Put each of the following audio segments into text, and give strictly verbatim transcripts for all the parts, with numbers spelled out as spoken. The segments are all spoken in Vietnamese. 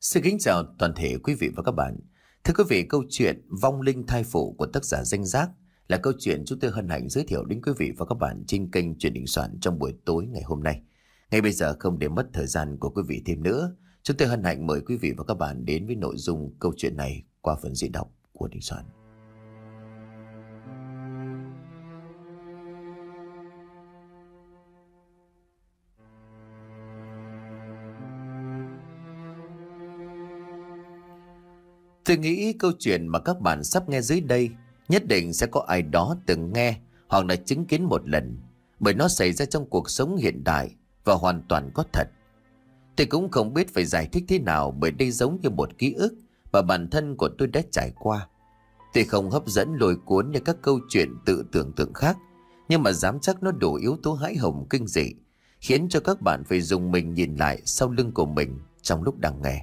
Xin kính chào toàn thể quý vị và các bạn. Thưa quý vị, câu chuyện Vong linh thai phụ của tác giả Danh Giác là câu chuyện chúng tôi hân hạnh giới thiệu đến quý vị và các bạn trên kênh Chuyện Đình Soạn trong buổi tối ngày hôm nay. Ngay bây giờ, không để mất thời gian của quý vị thêm nữa, chúng tôi hân hạnh mời quý vị và các bạn đến với nội dung câu chuyện này qua phần diễn đọc của Đình Soạn. Tôi nghĩ câu chuyện mà các bạn sắp nghe dưới đây nhất định sẽ có ai đó từng nghe hoặc là chứng kiến một lần, bởi nó xảy ra trong cuộc sống hiện đại và hoàn toàn có thật. Tôi cũng không biết phải giải thích thế nào, bởi đây giống như một ký ức mà bản thân của tôi đã trải qua. Tuy không hấp dẫn lôi cuốn như các câu chuyện tự tưởng tượng khác, nhưng mà dám chắc nó đủ yếu tố hãi hùng kinh dị, khiến cho các bạn phải dùng mình nhìn lại sau lưng của mình trong lúc đang nghe.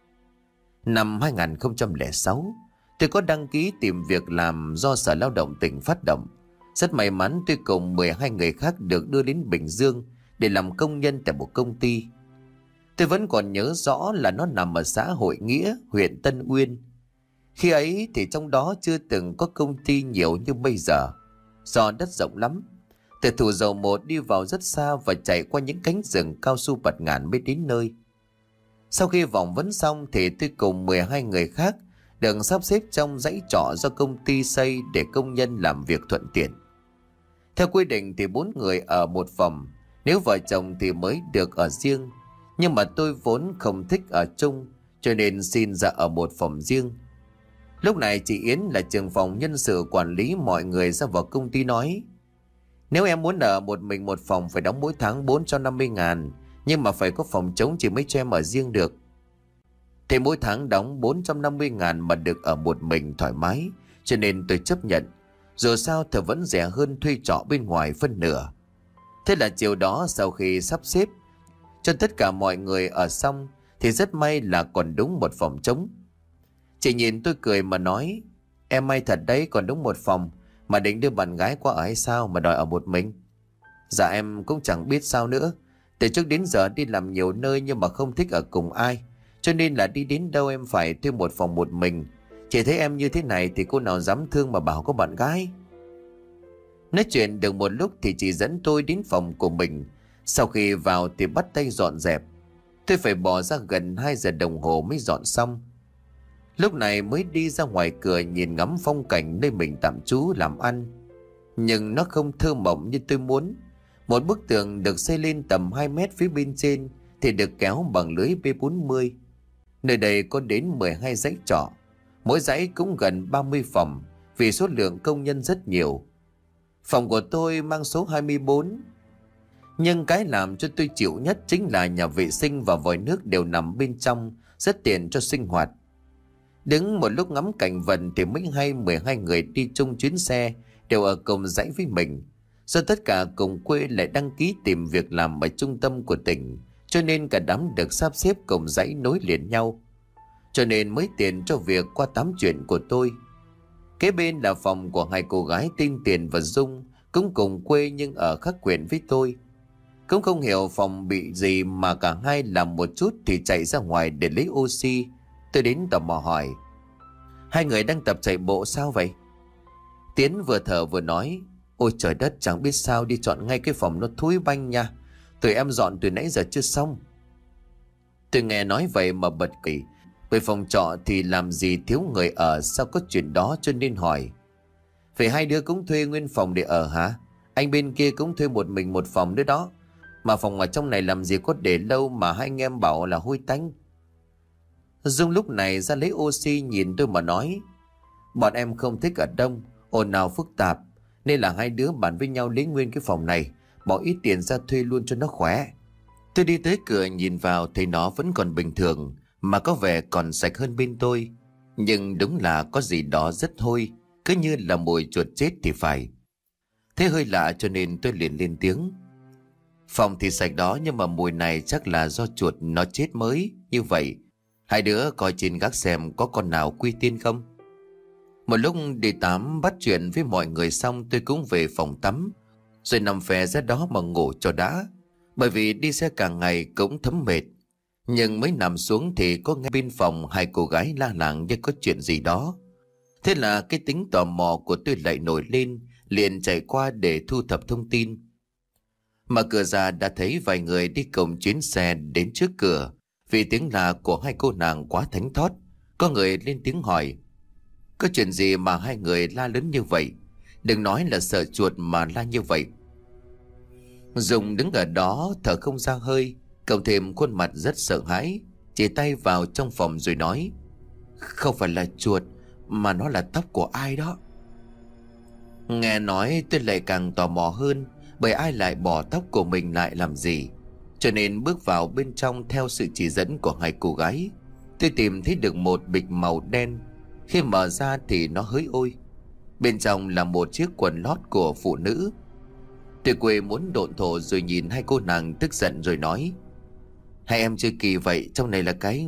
Năm hai không không sáu, tôi có đăng ký tìm việc làm do Sở Lao động tỉnh phát động. Rất may mắn tôi cùng mười hai người khác được đưa đến Bình Dương để làm công nhân tại một công ty. Tôi vẫn còn nhớ rõ là nó nằm ở xã Hội Nghĩa, huyện Tân Uyên. Khi ấy thì trong đó chưa từng có công ty nhiều như bây giờ, do đất rộng lắm. Từ Thủ Dầu Một đi vào rất xa và chạy qua những cánh rừng cao su bạt ngàn mới đến nơi. Sau khi phỏng vấn xong thì tôi cùng mười hai người khác được sắp xếp trong dãy trọ do công ty xây để công nhân làm việc thuận tiện. Theo quy định thì bốn người ở một phòng, nếu vợ chồng thì mới được ở riêng. Nhưng mà tôi vốn không thích ở chung, cho nên xin ra ở một phòng riêng. Lúc này chị Yến là trưởng phòng nhân sự quản lý mọi người ra vào công ty nói: nếu em muốn ở một mình một phòng phải đóng mỗi tháng bốn trăm năm mươi ngàn, nhưng mà phải có phòng trống chỉ mới cho em ở riêng được. Thì mỗi tháng đóng bốn trăm năm mươi ngàn mà được ở một mình thoải mái, cho nên tôi chấp nhận. Dù sao thì vẫn rẻ hơn thuê trọ bên ngoài phân nửa. Thế là chiều đó, sau khi sắp xếp cho tất cả mọi người ở xong thì rất may là còn đúng một phòng trống. Chị nhìn tôi cười mà nói: em may thật đấy, còn đúng một phòng. Mà định đưa bạn gái qua ở hay sao mà đòi ở một mình? Dạ em cũng chẳng biết sao nữa. Từ trước đến giờ đi làm nhiều nơi nhưng mà không thích ở cùng ai, cho nên là đi đến đâu em phải thuê một phòng một mình. Chị thấy em như thế này thì cô nào dám thương mà bảo có bạn gái. Nói chuyện được một lúc thì chị dẫn tôi đến phòng của mình. Sau khi vào thì bắt tay dọn dẹp. Tôi phải bỏ ra gần hai giờ đồng hồ mới dọn xong. Lúc này mới đi ra ngoài cửa nhìn ngắm phong cảnh nơi mình tạm trú làm ăn. Nhưng nó không thơ mộng như tôi muốn. Một bức tường được xây lên tầm hai mét phía bên trên thì được kéo bằng lưới B bốn mươi. Nơi đây có đến mười hai dãy trọ. Mỗi dãy cũng gần ba mươi phòng vì số lượng công nhân rất nhiều. Phòng của tôi mang số hai mươi bốn. Nhưng cái làm cho tôi chịu nhất chính là nhà vệ sinh và vòi nước đều nằm bên trong, rất tiện cho sinh hoạt. Đứng một lúc ngắm cảnh vật thì mới hay mười hai người đi chung chuyến xe đều ở cùng dãy với mình. Do tất cả cùng quê lại đăng ký tìm việc làm ở trung tâm của tỉnh, cho nên cả đám được sắp xếp cùng dãy nối liền nhau. Cho nên mới tiện cho việc qua tám chuyện của tôi. Kế bên là phòng của hai cô gái tên Tiền và Dung, cũng cùng quê nhưng ở khác huyện với tôi. Cũng không hiểu phòng bị gì mà cả hai làm một chút thì chạy ra ngoài để lấy oxy. Tôi đến tò mò hỏi: hai người đang tập chạy bộ sao vậy? Tiến vừa thở vừa nói: ôi trời đất, chẳng biết sao đi chọn ngay cái phòng nó thúi banh nha. Tụi em dọn từ nãy giờ chưa xong. Tôi nghe nói vậy mà bật cười, bởi phòng trọ thì làm gì thiếu người ở, sao có chuyện đó, cho nên hỏi: vậy hai đứa cũng thuê nguyên phòng để ở hả? Anh bên kia cũng thuê một mình một phòng nữa đó. Mà phòng ở trong này làm gì có để lâu mà hai anh em bảo là hôi tanh. Dung lúc này ra lấy oxy nhìn tôi mà nói: bọn em không thích ở đông, ồn ào phức tạp, nên là hai đứa bàn với nhau lấy nguyên cái phòng này, bỏ ít tiền ra thuê luôn cho nó khỏe. Tôi đi tới cửa nhìn vào thấy nó vẫn còn bình thường, mà có vẻ còn sạch hơn bên tôi. Nhưng đúng là có gì đó rất hôi, cứ như là mùi chuột chết thì phải. Thế hơi lạ cho nên tôi liền lên tiếng: phòng thì sạch đó, nhưng mà mùi này chắc là do chuột nó chết mới. Như vậy hai đứa coi trên gác xem có con nào quy tiên không. Một lúc đi tắm bắt chuyện với mọi người xong, tôi cũng về phòng tắm, rồi nằm phè ra đó mà ngủ cho đã. Bởi vì đi xe cả ngày cũng thấm mệt. Nhưng mới nằm xuống thì có nghe bên phòng hai cô gái la làng như có chuyện gì đó. Thế là cái tính tò mò của tôi lại nổi lên, liền chạy qua để thu thập thông tin. Mà cửa ra đã thấy vài người đi cùng chuyến xe đến trước cửa. Vì tiếng la của hai cô nàng quá thánh thót, có người lên tiếng hỏi: có chuyện gì mà hai người la lớn như vậy? Đừng nói là sợ chuột mà la như vậy. Dùng đứng ở đó thở không ra hơi, cộng thêm khuôn mặt rất sợ hãi, chỉ tay vào trong phòng rồi nói: không phải là chuột, mà nó là tóc của ai đó. Nghe nói tôi lại càng tò mò hơn, bởi ai lại bỏ tóc của mình lại làm gì. Cho nên bước vào bên trong theo sự chỉ dẫn của hai cô gái. Tôi tìm thấy được một bịch màu đen. Khi mở ra thì nó hỡi ôi, bên trong là một chiếc quần lót của phụ nữ. Tôi quê muốn độn thổ rồi nhìn hai cô nàng tức giận rồi nói: hai em chơi kỳ vậy, trong này là cái...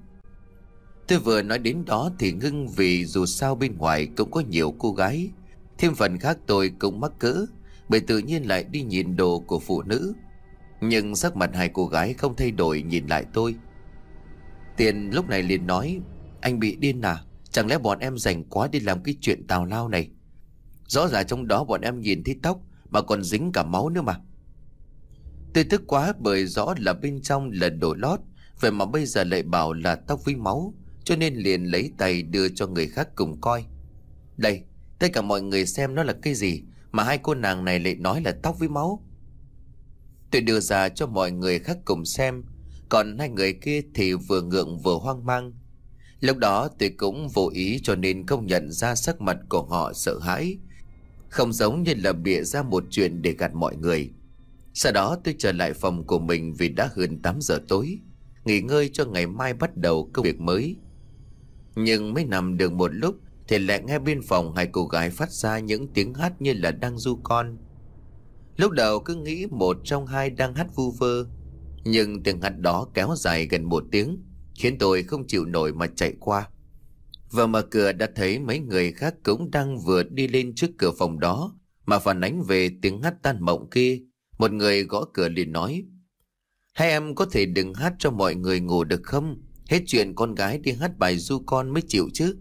Tôi vừa nói đến đó thì ngưng, vì dù sao bên ngoài cũng có nhiều cô gái. Thêm phần khác tôi cũng mắc cỡ, bởi tự nhiên lại đi nhìn đồ của phụ nữ. Nhưng sắc mặt hai cô gái không thay đổi nhìn lại tôi. Tiền lúc này liền nói: anh bị điên à? Chẳng lẽ bọn em rảnh quá đi làm cái chuyện tào lao này? Rõ ràng trong đó bọn em nhìn thấy tóc mà còn dính cả máu nữa mà. Tôi tức quá bởi rõ là bên trong là đồ lót, vậy mà bây giờ lại bảo là tóc với máu. Cho nên liền lấy tay đưa cho người khác cùng coi. Đây, tất cả mọi người xem nó là cái gì mà hai cô nàng này lại nói là tóc với máu. Tôi đưa ra cho mọi người khác cùng xem, còn hai người kia thì vừa ngượng vừa hoang mang. Lúc đó tôi cũng vô ý cho nên không nhận ra sắc mặt của họ sợ hãi, không giống như là bịa ra một chuyện để gạt mọi người. Sau đó tôi trở lại phòng của mình vì đã hơn tám giờ tối, nghỉ ngơi cho ngày mai bắt đầu công việc mới. Nhưng mới nằm được một lúc thì lại nghe bên phòng hai cô gái phát ra những tiếng hát như là đang ru con. Lúc đầu cứ nghĩ một trong hai đang hát vu vơ, nhưng tiếng hát đó kéo dài gần một tiếng, khiến tôi không chịu nổi mà chạy qua. Vừa mở cửa đã thấy mấy người khác cũng đang vừa đi lên trước cửa phòng đó mà phản ánh về tiếng hát tan mộng kia. Một người gõ cửa liền nói: hai em có thể đừng hát cho mọi người ngủ được không? Hết chuyện con gái đi hát bài ru con mới chịu chứ.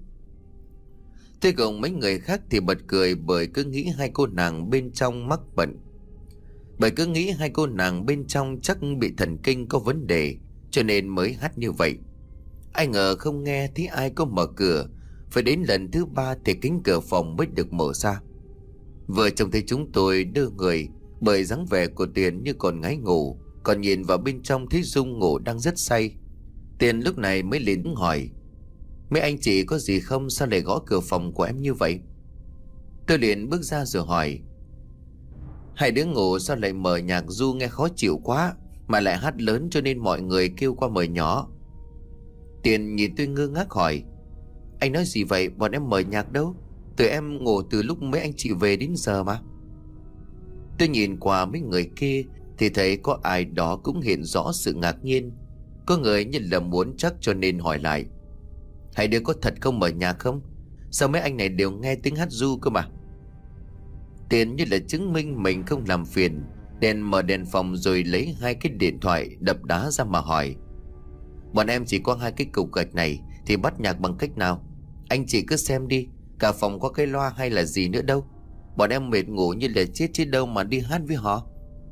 Tôi cùng mấy người khác thì bật cười, bởi cứ nghĩ hai cô nàng bên trong mắc bệnh. Bởi cứ nghĩ hai cô nàng bên trong chắc bị thần kinh có vấn đề, cho nên mới hát như vậy. Ai ngờ không nghe thấy ai có mở cửa, phải đến lần thứ ba thì cánh cửa phòng mới được mở ra. Vừa trông thấy chúng tôi đưa người, bởi dáng vẻ của Tiền như còn ngái ngủ, còn nhìn vào bên trong thấy Dung ngủ đang rất say. Tiền lúc này mới lên tiếng hỏi: mấy anh chị có gì không, sao lại gõ cửa phòng của em như vậy? Tôi liền bước ra rồi hỏi: hai đứa ngủ sao lại mở nhạc ru nghe khó chịu quá, mà lại hát lớn cho nên mọi người kêu qua mời nhỏ. Tiền nhìn tôi ngơ ngác hỏi: anh nói gì vậy, bọn em mở nhạc đâu, tụi em ngủ từ lúc mấy anh chị về đến giờ mà. Tôi nhìn qua mấy người kia thì thấy có ai đó cũng hiện rõ sự ngạc nhiên. Có người như là muốn chắc cho nên hỏi lại: hai đứa có thật không mở nhạc không? Sao mấy anh này đều nghe tiếng hát ru cơ mà? Tiền như là chứng minh mình không làm phiền, đèn mở đèn phòng rồi lấy hai cái điện thoại đập đá ra mà hỏi: bọn em chỉ có hai cái cục gạch này thì bắt nhạc bằng cách nào? Anh chị cứ xem đi, cả phòng có cái loa hay là gì nữa đâu. Bọn em mệt ngủ như là chết chứ đâu mà đi hát với họ.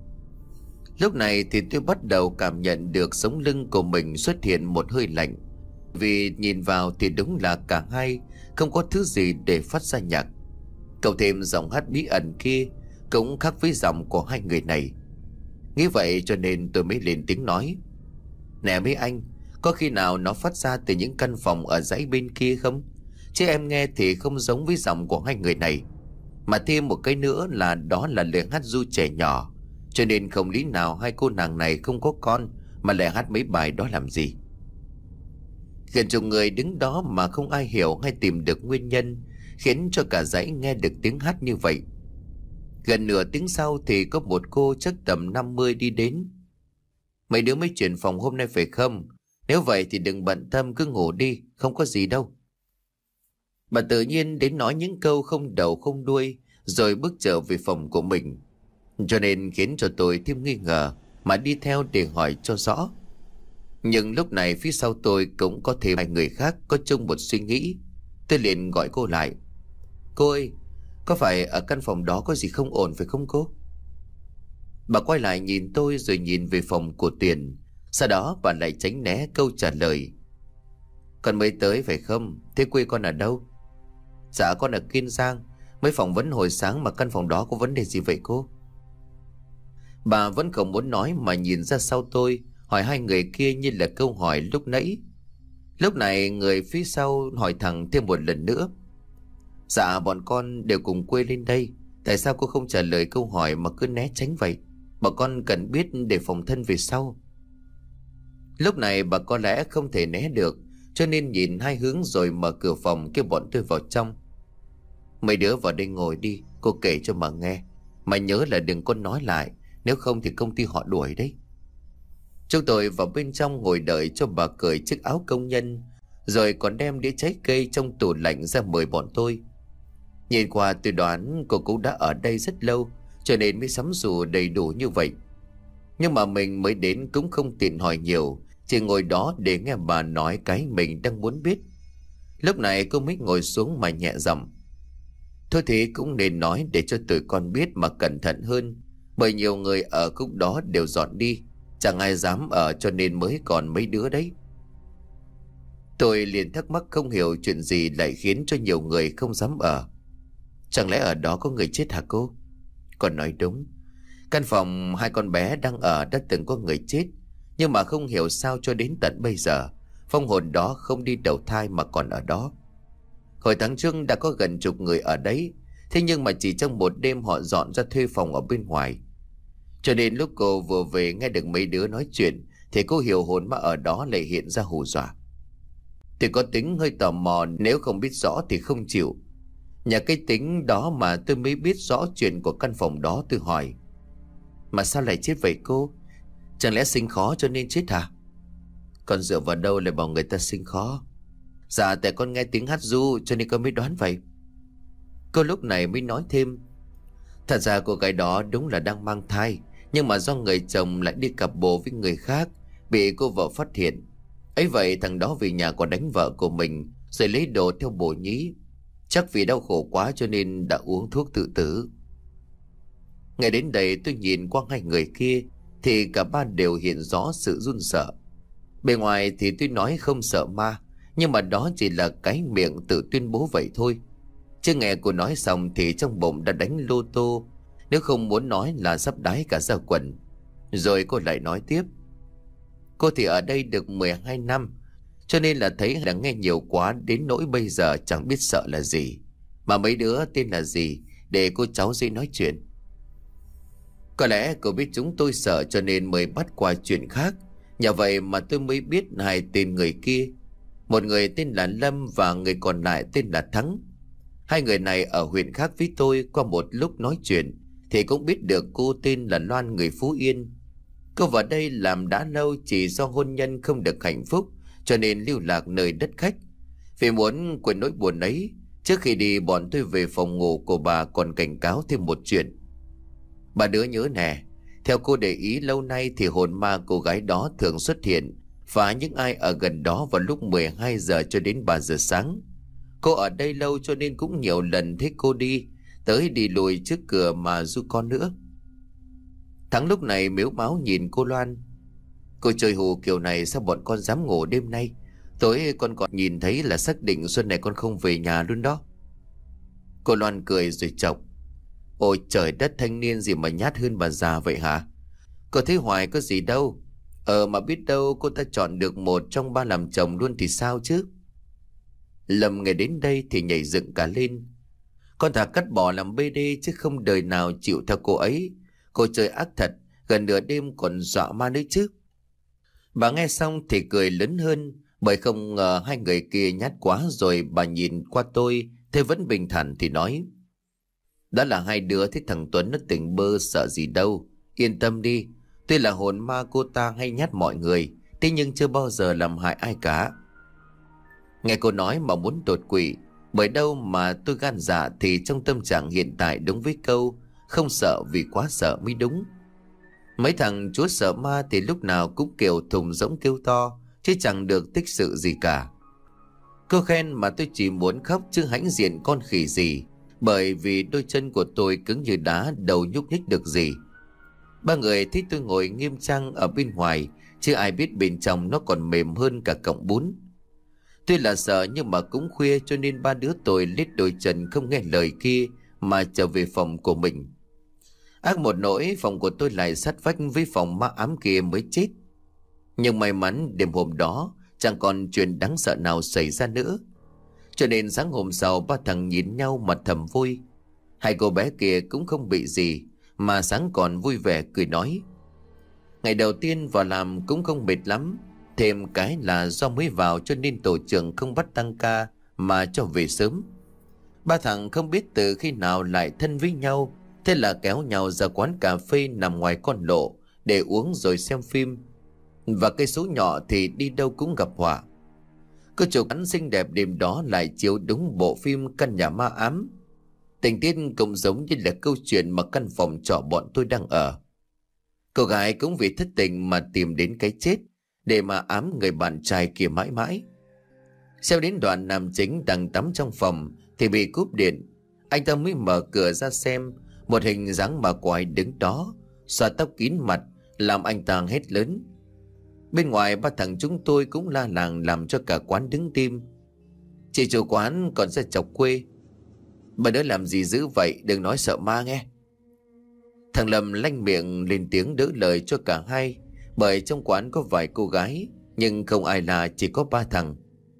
Lúc này thì tôi bắt đầu cảm nhận được sống lưng của mình xuất hiện một hơi lạnh, vì nhìn vào thì đúng là cả hai không có thứ gì để phát ra nhạc. Cộng thêm giọng hát bí ẩn kia cũng khác với giọng của hai người này. Nghĩ vậy cho nên tôi mới lên tiếng nói: nè mấy anh, có khi nào nó phát ra từ những căn phòng ở dãy bên kia không? Chứ em nghe thì không giống với giọng của hai người này. Mà thêm một cái nữa là đó là lời hát ru trẻ nhỏ, cho nên không lý nào hai cô nàng này không có con mà lại hát mấy bài đó làm gì. Gần chục người đứng đó mà không ai hiểu hay tìm được nguyên nhân khiến cho cả dãy nghe được tiếng hát như vậy. Gần nửa tiếng sau thì có một cô chắc tầm năm mươi đi đến: mấy đứa mới chuyển phòng hôm nay phải không? Nếu vậy thì đừng bận tâm, cứ ngủ đi, không có gì đâu. Bà tự nhiên đến nói những câu không đầu không đuôi rồi bước trở về phòng của mình, cho nên khiến cho tôi thêm nghi ngờ mà đi theo để hỏi cho rõ. Nhưng lúc này phía sau tôi cũng có thêm hai người khác có chung một suy nghĩ. Tôi liền gọi cô lại. Cô ơi, có phải ở căn phòng đó có gì không ổn phải không cô? Bà quay lại nhìn tôi rồi nhìn về phòng của Tuyền. Sau đó bà lại tránh né câu trả lời. Con mới tới phải không? Thế quê con ở đâu? Dạ con ở Kiên Giang. Mới phỏng vấn hồi sáng mà căn phòng đó có vấn đề gì vậy cô? Bà vẫn không muốn nói mà nhìn ra sau tôi, hỏi hai người kia như là câu hỏi lúc nãy. Lúc này người phía sau hỏi thẳng thêm một lần nữa. Dạ bọn con đều cùng quê lên đây. Tại sao cô không trả lời câu hỏi mà cứ né tránh vậy? Bọn con cần biết để phòng thân về sau. Lúc này bà có lẽ không thể né được, cho nên nhìn hai hướng rồi mở cửa phòng kêu bọn tôi vào trong. Mấy đứa vào đây ngồi đi, cô kể cho mà nghe. Mà nhớ là đừng có nói lại, nếu không thì công ty họ đuổi đấy. Chúng tôi vào bên trong ngồi đợi cho bà cởi chiếc áo công nhân, rồi còn đem đĩa trái cây trong tủ lạnh ra mời bọn tôi. Nhìn qua tôi đoán cô cũng đã ở đây rất lâu, cho nên mới sắm sủ đầy đủ như vậy. Nhưng mà mình mới đến cũng không tiện hỏi nhiều, chỉ ngồi đó để nghe bà nói cái mình đang muốn biết. Lúc này cô mới ngồi xuống mà nhẹ giọng. Thôi thì cũng nên nói để cho tụi con biết mà cẩn thận hơn, bởi nhiều người ở khúc đó đều dọn đi, chẳng ai dám ở cho nên mới còn mấy đứa đấy. Tôi liền thắc mắc không hiểu chuyện gì lại khiến cho nhiều người không dám ở. Chẳng lẽ ở đó có người chết hả cô? Con nói đúng. Căn phòng hai con bé đang ở đã từng có người chết, nhưng mà không hiểu sao cho đến tận bây giờ phong hồn đó không đi đầu thai mà còn ở đó. Hồi tháng trước đã có gần chục người ở đấy, thế nhưng mà chỉ trong một đêm họ dọn ra thuê phòng ở bên ngoài. Cho nên lúc cô vừa về nghe được mấy đứa nói chuyện thì cô hiểu hồn ma ở đó lại hiện ra hù dọa. Thì có tính hơi tò mò, nếu không biết rõ thì không chịu. Nhà cái tính đó mà tôi mới biết rõ chuyện của căn phòng đó. Tôi hỏi, mà sao lại chết vậy cô? Chẳng lẽ sinh khó cho nên chết hả? Con dựa vào đâu lại bảo người ta sinh khó? Dạ tại con nghe tiếng hát ru cho nên con mới đoán vậy. Cô lúc này mới nói thêm, thật ra cô gái đó đúng là đang mang thai, nhưng mà do người chồng lại đi cặp bồ với người khác, bị cô vợ phát hiện. Ấy vậy thằng đó về nhà còn đánh vợ của mình, rồi lấy đồ theo bồ nhí. Chắc vì đau khổ quá cho nên đã uống thuốc tự tử. Ngay đến đây tôi nhìn qua hai người kia thì cả ba đều hiện rõ sự run sợ. Bề ngoài thì tôi nói không sợ ma, nhưng mà đó chỉ là cái miệng tự tuyên bố vậy thôi. Chứ nghe cô nói xong thì trong bụng đã đánh lô tô, nếu không muốn nói là sắp đái cả ra quần. Rồi cô lại nói tiếp, cô thì ở đây được mười hai năm, cho nên là thấy đã nghe nhiều quá đến nỗi bây giờ chẳng biết sợ là gì. Mà mấy đứa tên là gì để cô cháu dễ nói chuyện. Có lẽ cô biết chúng tôi sợ cho nên mới bắt qua chuyện khác. Nhờ vậy mà tôi mới biết hai tên người kia. Một người tên là Lâm và người còn lại tên là Thắng. Hai người này ở huyện khác với tôi, qua một lúc nói chuyện thì cũng biết được cô tên là Loan người Phú Yên. Cô vào đây làm đã lâu, chỉ do hôn nhân không được hạnh phúc cho nên lưu lạc nơi đất khách. Vì muốn quên nỗi buồn ấy, trước khi đi bọn tôi về phòng ngủ của bà còn cảnh cáo thêm một chuyện. Bà đứa nhớ nè, theo cô để ý lâu nay thì hồn ma cô gái đó thường xuất hiện phá những ai ở gần đó vào lúc mười hai giờ cho đến ba giờ sáng. Cô ở đây lâu cho nên cũng nhiều lần thấy cô đi tới đi lùi trước cửa mà ru con nữa. Thắng lúc này mếu máu nhìn cô Loan. Cô chơi hù kiểu này sao bọn con dám ngủ đêm nay? Tối con còn nhìn thấy là xác định xuân này con không về nhà luôn đó. Cô Loan cười rồi chọc, ôi trời đất, thanh niên gì mà nhát hơn bà già vậy hả? Cô thấy hoài có gì đâu. Ờ mà biết đâu cô ta chọn được một trong ba làm chồng luôn thì sao chứ? Lâm nghe đến đây thì nhảy dựng cả lên. Con thà cắt bỏ làm bê đê chứ không đời nào chịu theo cô ấy. Cô chơi ác thật, gần nửa đêm còn dọa ma nữa chứ. Bà nghe xong thì cười lớn hơn, bởi không ngờ hai người kia nhát quá rồi. Bà nhìn qua tôi thấy vẫn bình thản thì nói, đó là hai đứa thích thằng Tuấn nó tỉnh bơ sợ gì đâu. Yên tâm đi, tuy là hồn ma cô ta hay nhát mọi người, thế nhưng chưa bao giờ làm hại ai cả. Nghe cô nói mà muốn đột quỵ, bởi đâu mà tôi gan dạ thì trong tâm trạng hiện tại đúng với câu không sợ vì quá sợ mới đúng. Mấy thằng chúa sợ ma thì lúc nào cũng kiểu thùng rỗng kêu to, chứ chẳng được tích sự gì cả. Cô khen mà tôi chỉ muốn khóc chứ hãnh diện con khỉ gì, bởi vì đôi chân của tôi cứng như đá, đầu nhúc nhích được gì. Ba người thấy tôi ngồi nghiêm trang ở bên ngoài, chứ ai biết bên trong nó còn mềm hơn cả cọng bún. Tuy là sợ nhưng mà cũng khuya, cho nên ba đứa tôi lết đôi chân không nghe lời kia mà trở về phòng của mình. Ác một nỗi phòng của tôi lại sát vách với phòng ma ám kia mới chết. Nhưng may mắn đêm hôm đó chẳng còn chuyện đáng sợ nào xảy ra nữa, cho nên sáng hôm sau ba thằng nhìn nhau mà thầm vui. Hai cô bé kia cũng không bị gì, mà sáng còn vui vẻ cười nói. Ngày đầu tiên vào làm cũng không mệt lắm, thêm cái là do mới vào cho nên tổ trưởng không bắt tăng ca mà cho về sớm. Ba thằng không biết từ khi nào lại thân với nhau, thế là kéo nhau ra quán cà phê nằm ngoài con lộ để uống rồi xem phim. Và cây số nhỏ thì đi đâu cũng gặp họa. Cô chủ quán xinh đẹp đêm đó lại chiếu đúng bộ phim Căn Nhà Ma Ám. Tình tiết cũng giống như là câu chuyện mà căn phòng trọ bọn tôi đang ở. Cô gái cũng vì thất tình mà tìm đến cái chết để mà ám người bạn trai kia mãi mãi. Xem đến đoạn nam chính đang tắm trong phòng thì bị cúp điện. Anh ta mới mở cửa ra xem một hình dáng bà quái đứng đó, xõa tóc kín mặt, làm anh ta hét lớn. Bên ngoài ba thằng chúng tôi cũng la làng làm cho cả quán đứng tim. Chị chủ quán còn ra chọc quê. Bà đứa làm gì dữ vậy, đừng nói sợ ma nghe. Thằng Lâm lanh miệng lên tiếng đỡ lời cho cả hai, bởi trong quán có vài cô gái nhưng không ai là, chỉ có ba thằng.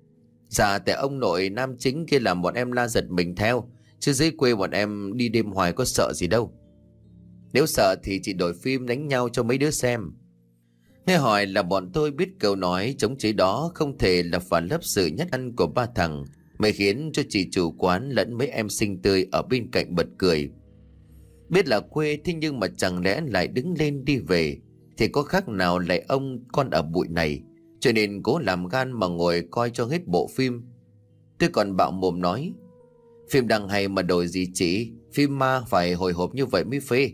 Dạ tại ông nội nam chính kia làm bọn em la giật mình theo, chứ dưới quê bọn em đi đêm hoài có sợ gì đâu. Nếu sợ thì chị đổi phim đánh nhau cho mấy đứa xem. Nghe hỏi là bọn tôi biết câu nói chống chế đó không thể là phản lấp sự nhất ăn của ba thằng, mới khiến cho chị chủ quán lẫn mấy em xinh tươi ở bên cạnh bật cười. Biết là quê thế nhưng mà chẳng lẽ lại đứng lên đi về, thì có khác nào lại ông con ở bụi này, cho nên cố làm gan mà ngồi coi cho hết bộ phim. Tôi còn bạo mồm nói, phim đang hay mà đổi gì chị, phim ma phải hồi hộp như vậy mới phê.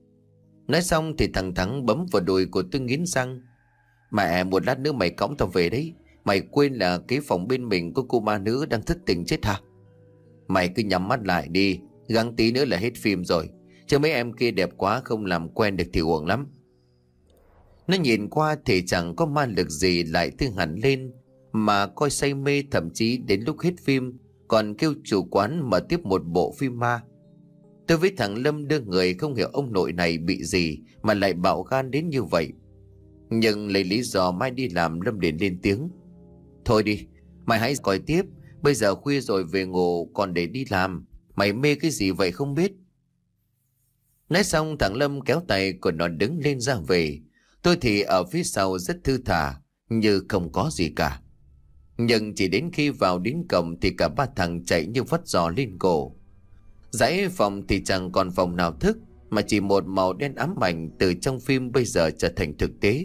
Nói xong thì thằng Thắng bấm vào đùi của tôi nghiến răng. Mẹ, một lát nữa mày cõng tao về đấy. Mày quên là cái phòng bên mình có cô ma nữ đang thất tình chết hả? Mày cứ nhắm mắt lại đi, gắng tí nữa là hết phim rồi. Chứ mấy em kia đẹp quá, không làm quen được thì uổng lắm. Nó nhìn qua thì chẳng có ma lực gì lại thương hẳn lên, mà coi say mê, thậm chí đến lúc hết phim còn kêu chủ quán mở tiếp một bộ phim ma. Tôi với thằng Lâm đưa người không hiểu ông nội này bị gì mà lại bạo gan đến như vậy. Nhưng lấy lý do mai đi làm, Lâm liền lên tiếng. Thôi đi, mày hãy coi tiếp, bây giờ khuya rồi về ngủ còn để đi làm. Mày mê cái gì vậy không biết. Nói xong thằng Lâm kéo tay của nó đứng lên ra về. Tôi thì ở phía sau rất thư thả, như không có gì cả. Nhưng chỉ đến khi vào đến cổng thì cả ba thằng chạy như vắt giò lên cổ. Dãy phòng thì chẳng còn phòng nào thức, mà chỉ một màu đen ám ảnh từ trong phim bây giờ trở thành thực tế.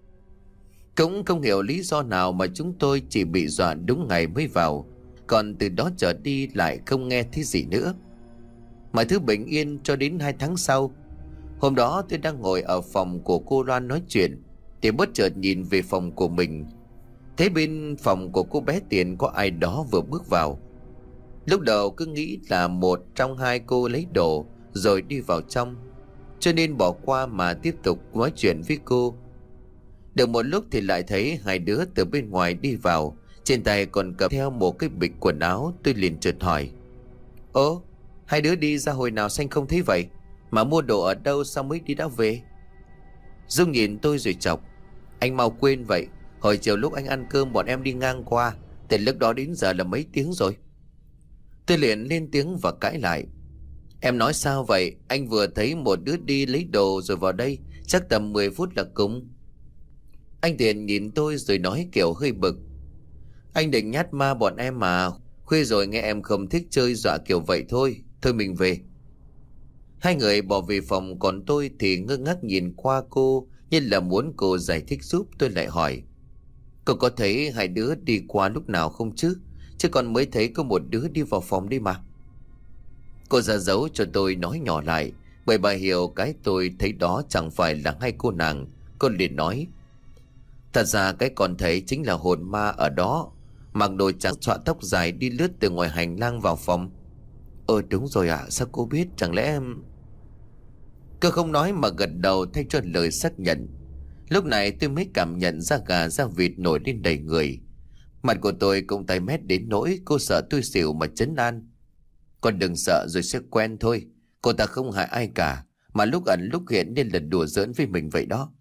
Cũng không hiểu lý do nào mà chúng tôi chỉ bị dọa đúng ngày mới vào, còn từ đó trở đi lại không nghe thấy gì nữa. Mọi thứ bình yên cho đến hai tháng sau. Hôm đó tôi đang ngồi ở phòng của cô Loan nói chuyện, thì bất chợt nhìn về phòng của mình, thấy bên phòng của cô bé Tiền có ai đó vừa bước vào. Lúc đầu cứ nghĩ là một trong hai cô lấy đồ rồi đi vào trong, cho nên bỏ qua mà tiếp tục nói chuyện với cô. Được một lúc thì lại thấy hai đứa từ bên ngoài đi vào, trên tay còn cầm theo một cái bịch quần áo. Tôi liền chợt hỏi, ơ, hai đứa đi ra hồi nào xanh không thấy vậy? Mà mua đồ ở đâu sao mới đi đã về? Dung nhìn tôi rồi chọc, anh mau quên vậy, hồi chiều lúc anh ăn cơm bọn em đi ngang qua, từ lúc đó đến giờ là mấy tiếng rồi. Tôi liền lên tiếng và cãi lại, em nói sao vậy? Anh vừa thấy một đứa đi lấy đồ rồi vào đây, chắc tầm mười phút là cùng. Anh Tiền nhìn tôi rồi nói kiểu hơi bực, anh định nhát ma bọn em mà, khuya rồi nghe em không thích chơi dọa kiểu vậy thôi. Thôi mình về. Hai người bỏ về phòng, còn tôi thì ngơ ngác nhìn qua cô như là muốn cô giải thích giúp. Tôi lại hỏi, cô có thấy hai đứa đi qua lúc nào không chứ? Chứ còn mới thấy có một đứa đi vào phòng đi mà. Cô ra dấu cho tôi nói nhỏ lại, Bởi bà hiểu cái tôi thấy đó chẳng phải là hai cô nàng. Cô liền nói: Thật ra cái con thấy chính là hồn ma ở đó, mặc đồ trắng xõa tóc dài đi lướt từ ngoài hành lang vào phòng. Ờ đúng rồi ạ, sao cô biết, chẳng lẽ em... Cô không nói mà gật đầu thay cho lời xác nhận. Lúc này tôi mới cảm nhận da gà da vịt nổi lên đầy người. Mặt của tôi cũng tái mét đến nỗi cô sợ tôi xỉu mà trấn an: Con đừng sợ rồi sẽ quen thôi. Cô ta không hại ai cả, mà lúc ẩn lúc hiện nên là đùa giỡn với mình vậy đó.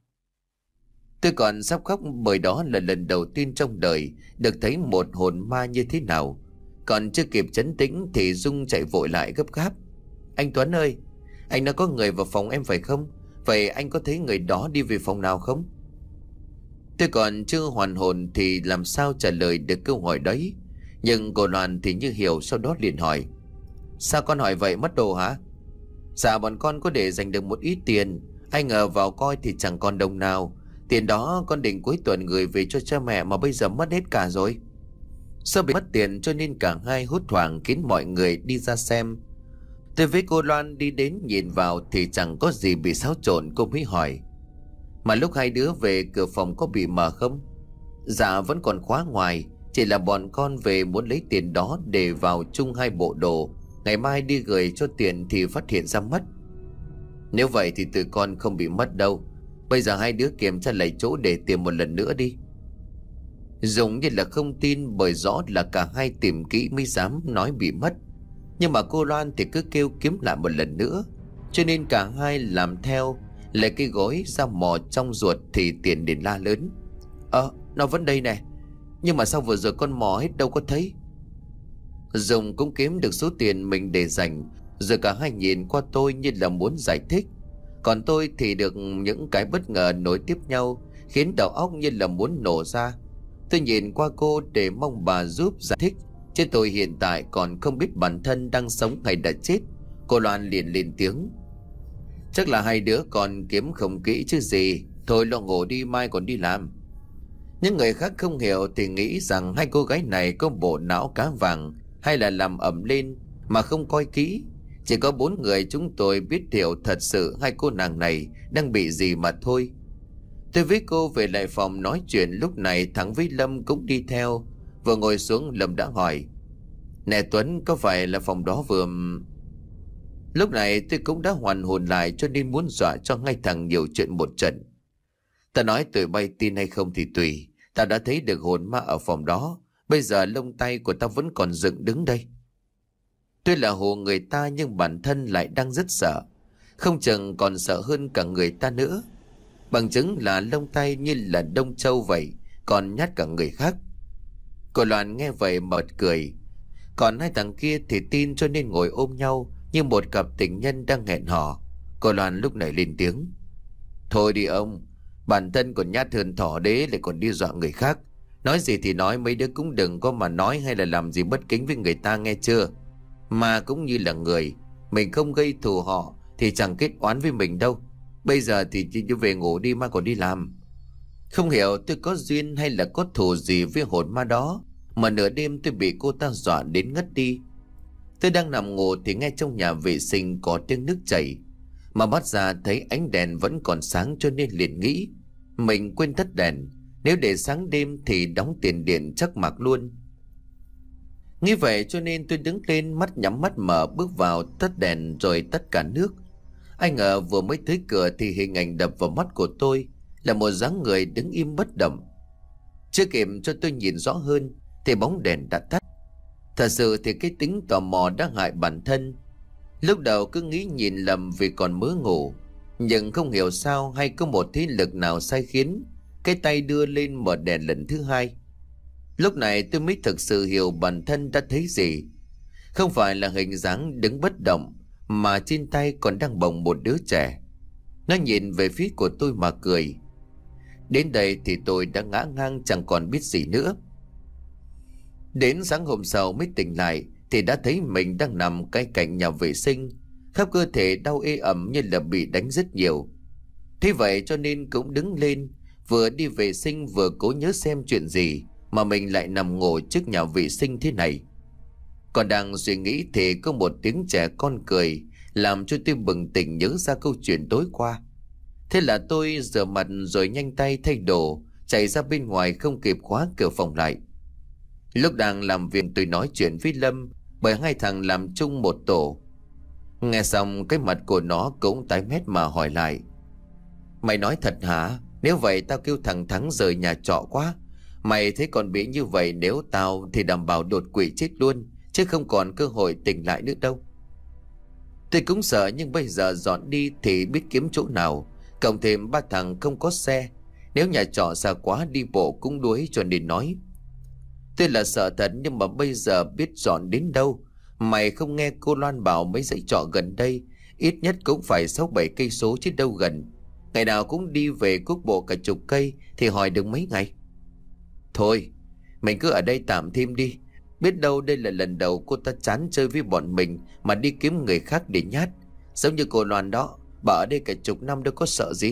Tôi còn sắp khóc bởi đó là lần đầu tiên trong đời được thấy một hồn ma như thế nào. Còn chưa kịp trấn tĩnh thì Dung chạy vội lại gấp gáp: Anh Tuấn ơi, anh đã có người vào phòng em phải không? Vậy anh có thấy người đó đi về phòng nào không? Tôi còn chưa hoàn hồn thì làm sao trả lời được câu hỏi đấy. Nhưng cô Loan thì như hiểu, sau đó liền hỏi: Sao con hỏi vậy, mất đồ hả? Dạ bọn con có để dành được một ít tiền. Anh ngờ vào coi thì chẳng còn đồng nào. Tiền đó con định cuối tuần gửi về cho cha mẹ mà bây giờ mất hết cả rồi. Do bị mất tiền cho nên cả hai hốt hoảng khiến mọi người đi ra xem. Tôi với cô Loan đi đến nhìn vào thì chẳng có gì bị xáo trộn. Cô mới hỏi: Mà lúc hai đứa về cửa phòng có bị mở không? Dạ vẫn còn khóa ngoài. Chỉ là bọn con về muốn lấy tiền đó để vào chung hai bộ đồ, ngày mai đi gửi cho tiền thì phát hiện ra mất. Nếu vậy thì tụi con không bị mất đâu. Bây giờ hai đứa kiểm tra lại chỗ để tìm một lần nữa đi. Dùng như là không tin, bởi rõ là cả hai tìm kỹ mới dám nói bị mất. Nhưng mà cô Loan thì cứ kêu kiếm lại một lần nữa, cho nên cả hai làm theo. Lấy cái gối ra mò trong ruột thì tiền liền la lớn: Ờ nó vẫn đây nè, nhưng mà sao vừa rồi con mò hết đâu có thấy. Dùng cũng kiếm được số tiền mình để dành. Rồi cả hai nhìn qua tôi như là muốn giải thích. Còn tôi thì được những cái bất ngờ nối tiếp nhau, khiến đầu óc như là muốn nổ ra. Tôi nhìn qua cô để mong bà giúp giải thích, chứ tôi hiện tại còn không biết bản thân đang sống hay đã chết. Cô Loan liền lên tiếng: Chắc là hai đứa còn kiếm không kỹ chứ gì. Thôi lo ngủ đi, mai còn đi làm. Những người khác không hiểu thì nghĩ rằng hai cô gái này có bộ não cá vàng hay là làm ẩm lên mà không coi kỹ. Chỉ có bốn người chúng tôi biết hiểu thật sự hai cô nàng này đang bị gì mà thôi. Tôi với cô về lại phòng nói chuyện. Lúc này thằng với Lâm cũng đi theo. Vừa ngồi xuống Lâm đã hỏi: Nè Tuấn, có phải là phòng đó vừa... Lúc này tôi cũng đã hoàn hồn lại, cho nên muốn dọa cho ngay thằng nhiều chuyện một trận. Ta nói tụi bay tin hay không thì tùy. Ta đã thấy được hồn ma ở phòng đó. Bây giờ lông tay của ta vẫn còn dựng đứng đây. Tuy là hù người ta nhưng bản thân lại đang rất sợ. Không chừng còn sợ hơn cả người ta nữa. Bằng chứng là lông tay như là đông châu vậy, còn nhát cả người khác. Cô Loan nghe vậy bật cười. Còn hai thằng kia thì tin, cho nên ngồi ôm nhau như một cặp tình nhân đang hẹn hò. Cô Loan lúc này lên tiếng: Thôi đi ông, bản thân còn nhát hơn thỏ đế lại còn đi dọa người khác. Nói gì thì nói, mấy đứa cũng đừng có mà nói hay là làm gì bất kính với người ta, nghe chưa? Mà cũng như là người, mình không gây thù họ thì chẳng kết oán với mình đâu. Bây giờ thì chỉ về ngủ đi, mai còn đi làm. Không hiểu tôi có duyên hay là có thù gì với hồn ma đó mà nửa đêm tôi bị cô ta dọa đến ngất đi. Tôi đang nằm ngủ thì nghe trong nhà vệ sinh có tiếng nước chảy. Mà bắt ra thấy ánh đèn vẫn còn sáng, cho nên liền nghĩ mình quên tắt đèn. Nếu để sáng đêm thì đóng tiền điện chắc mặc luôn. Nghĩ vậy cho nên tôi đứng lên, mắt nhắm mắt mở bước vào, tắt đèn rồi tắt cả nước. Ai ngờ vừa mới tới cửa thì hình ảnh đập vào mắt của tôi là một dáng người đứng im bất động. Chưa kịp cho tôi nhìn rõ hơn thì bóng đèn đã tắt. Thật sự thì cái tính tò mò đã hại bản thân. Lúc đầu cứ nghĩ nhìn lầm vì còn mơ ngủ, nhưng không hiểu sao hay có một thế lực nào sai khiến cái tay đưa lên mở đèn lần thứ hai. Lúc này tôi mới thực sự hiểu bản thân đã thấy gì. Không phải là hình dáng đứng bất động, mà trên tay còn đang bồng một đứa trẻ. Nó nhìn về phía của tôi mà cười. Đến đây thì tôi đã ngã ngang, chẳng còn biết gì nữa. Đến sáng hôm sau mới tỉnh lại thì đã thấy mình đang nằm ngay cạnh nhà vệ sinh, khắp cơ thể đau ê ẩm như là bị đánh rất nhiều. Thế vậy cho nên cũng đứng lên, vừa đi vệ sinh vừa cố nhớ xem chuyện gì mà mình lại nằm ngủ trước nhà vệ sinh thế này. Còn đang suy nghĩ thì có một tiếng trẻ con cười làm cho tôi bừng tỉnh nhớ ra câu chuyện tối qua. Thế là tôi rửa mặt rồi nhanh tay thay đồ, chạy ra bên ngoài không kịp khóa cửa phòng lại. Lúc đang làm việc tôi nói chuyện với Lâm, bởi hai thằng làm chung một tổ. Nghe xong cái mặt của nó cũng tái mét mà hỏi lại: Mày nói thật hả? Nếu vậy tao kêu thằng Thắng rời nhà trọ quá. Mày thấy còn bị như vậy, nếu tao thì đảm bảo đột quỵ chết luôn, chứ không còn cơ hội tỉnh lại nữa đâu. Tôi cũng sợ, nhưng bây giờ dọn đi thì biết kiếm chỗ nào. Cộng thêm ba thằng không có xe, nếu nhà trọ xa quá đi bộ cũng đuối, cho nên nói. Tôi là sợ thật, nhưng mà bây giờ biết dọn đến đâu. Mày không nghe cô Loan bảo mấy dãy trọ gần đây ít nhất cũng phải sáu bảy cây số chứ đâu gần. Ngày nào cũng đi về quốc bộ cả chục cây thì hỏi được mấy ngày. Thôi mình cứ ở đây tạm thêm đi. Biết đâu đây là lần đầu cô ta chán chơi với bọn mình mà đi kiếm người khác để nhát. Giống như cô Loan đó, bà ở đây cả chục năm đâu có sợ gì.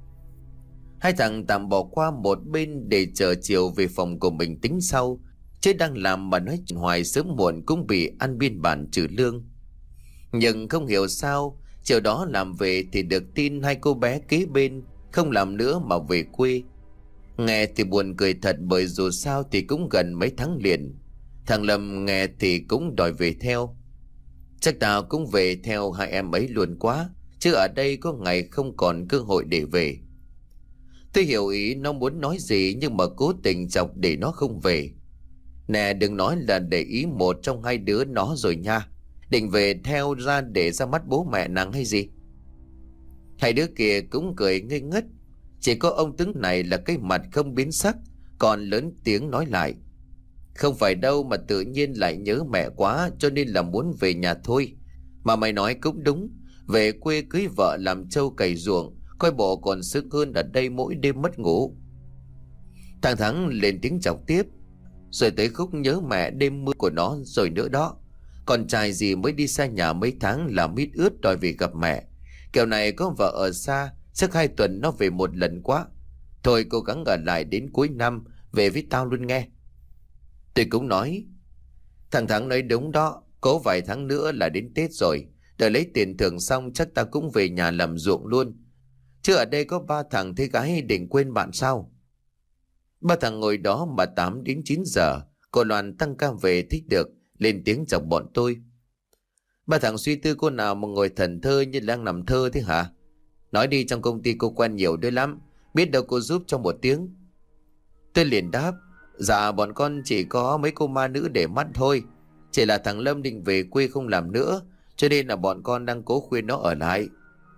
Hai thằng tạm bỏ qua một bên để chờ chiều về phòng của mình tính sau. Chứ đang làm mà nói chuyện hoài, sớm muộn cũng bị ăn biên bản trừ lương. Nhưng không hiểu sao chiều đó làm về thì được tin hai cô bé kế bên không làm nữa mà về quê. Nghe thì buồn cười thật, bởi dù sao thì cũng gần mấy tháng liền. Thằng Lâm nghe thì cũng đòi về theo. Chắc tao cũng về theo hai em ấy luôn quá, chứ ở đây có ngày không còn cơ hội để về. Tôi hiểu ý nó muốn nói gì, nhưng mà cố tình chọc để nó không về. Nè, đừng nói là để ý một trong hai đứa nó rồi nha. Định về theo ra để ra mắt bố mẹ nàng hay gì? Hai đứa kia cũng cười ngây ngất. Chỉ có ông Tướng này là cái mặt không biến sắc, còn lớn tiếng nói lại: Không phải đâu, mà tự nhiên lại nhớ mẹ quá cho nên là muốn về nhà thôi. Mà mày nói cũng đúng, về quê cưới vợ làm trâu cày ruộng, coi bộ còn sướng hơn ở đây mỗi đêm mất ngủ. Thằng Thắng lên tiếng chọc tiếp: Rồi tới khúc nhớ mẹ đêm mưa của nó rồi nữa đó. Con trai gì mới đi xa nhà mấy tháng là mít ướt đòi về gặp mẹ. Kiểu này có vợ ở xa, chắc hai tuần nó về một lần quá. Thôi cố gắng ở lại đến cuối năm về với tao luôn nghe. Tôi cũng nói: Thằng Thắng nói đúng đó, cố vài tháng nữa là đến Tết rồi. Đợi lấy tiền thưởng xong chắc tao cũng về nhà làm ruộng luôn. Chứ ở đây có ba thằng thấy gái định quên bạn sao? Ba thằng ngồi đó mà tám đến chín giờ cô Loan tăng ca về thích được lên tiếng chọc bọn tôi: Ba thằng suy tư cô nào mà ngồi thần thơ như đang nằm thơ thế hả? Nói đi, trong công ty cô quen nhiều đứa lắm, biết đâu cô giúp trong một tiếng. Tôi liền đáp: Dạ bọn con chỉ có mấy cô ma nữ để mắt thôi. Chỉ là thằng Lâm định về quê không làm nữa, cho nên là bọn con đang cố khuyên nó ở lại.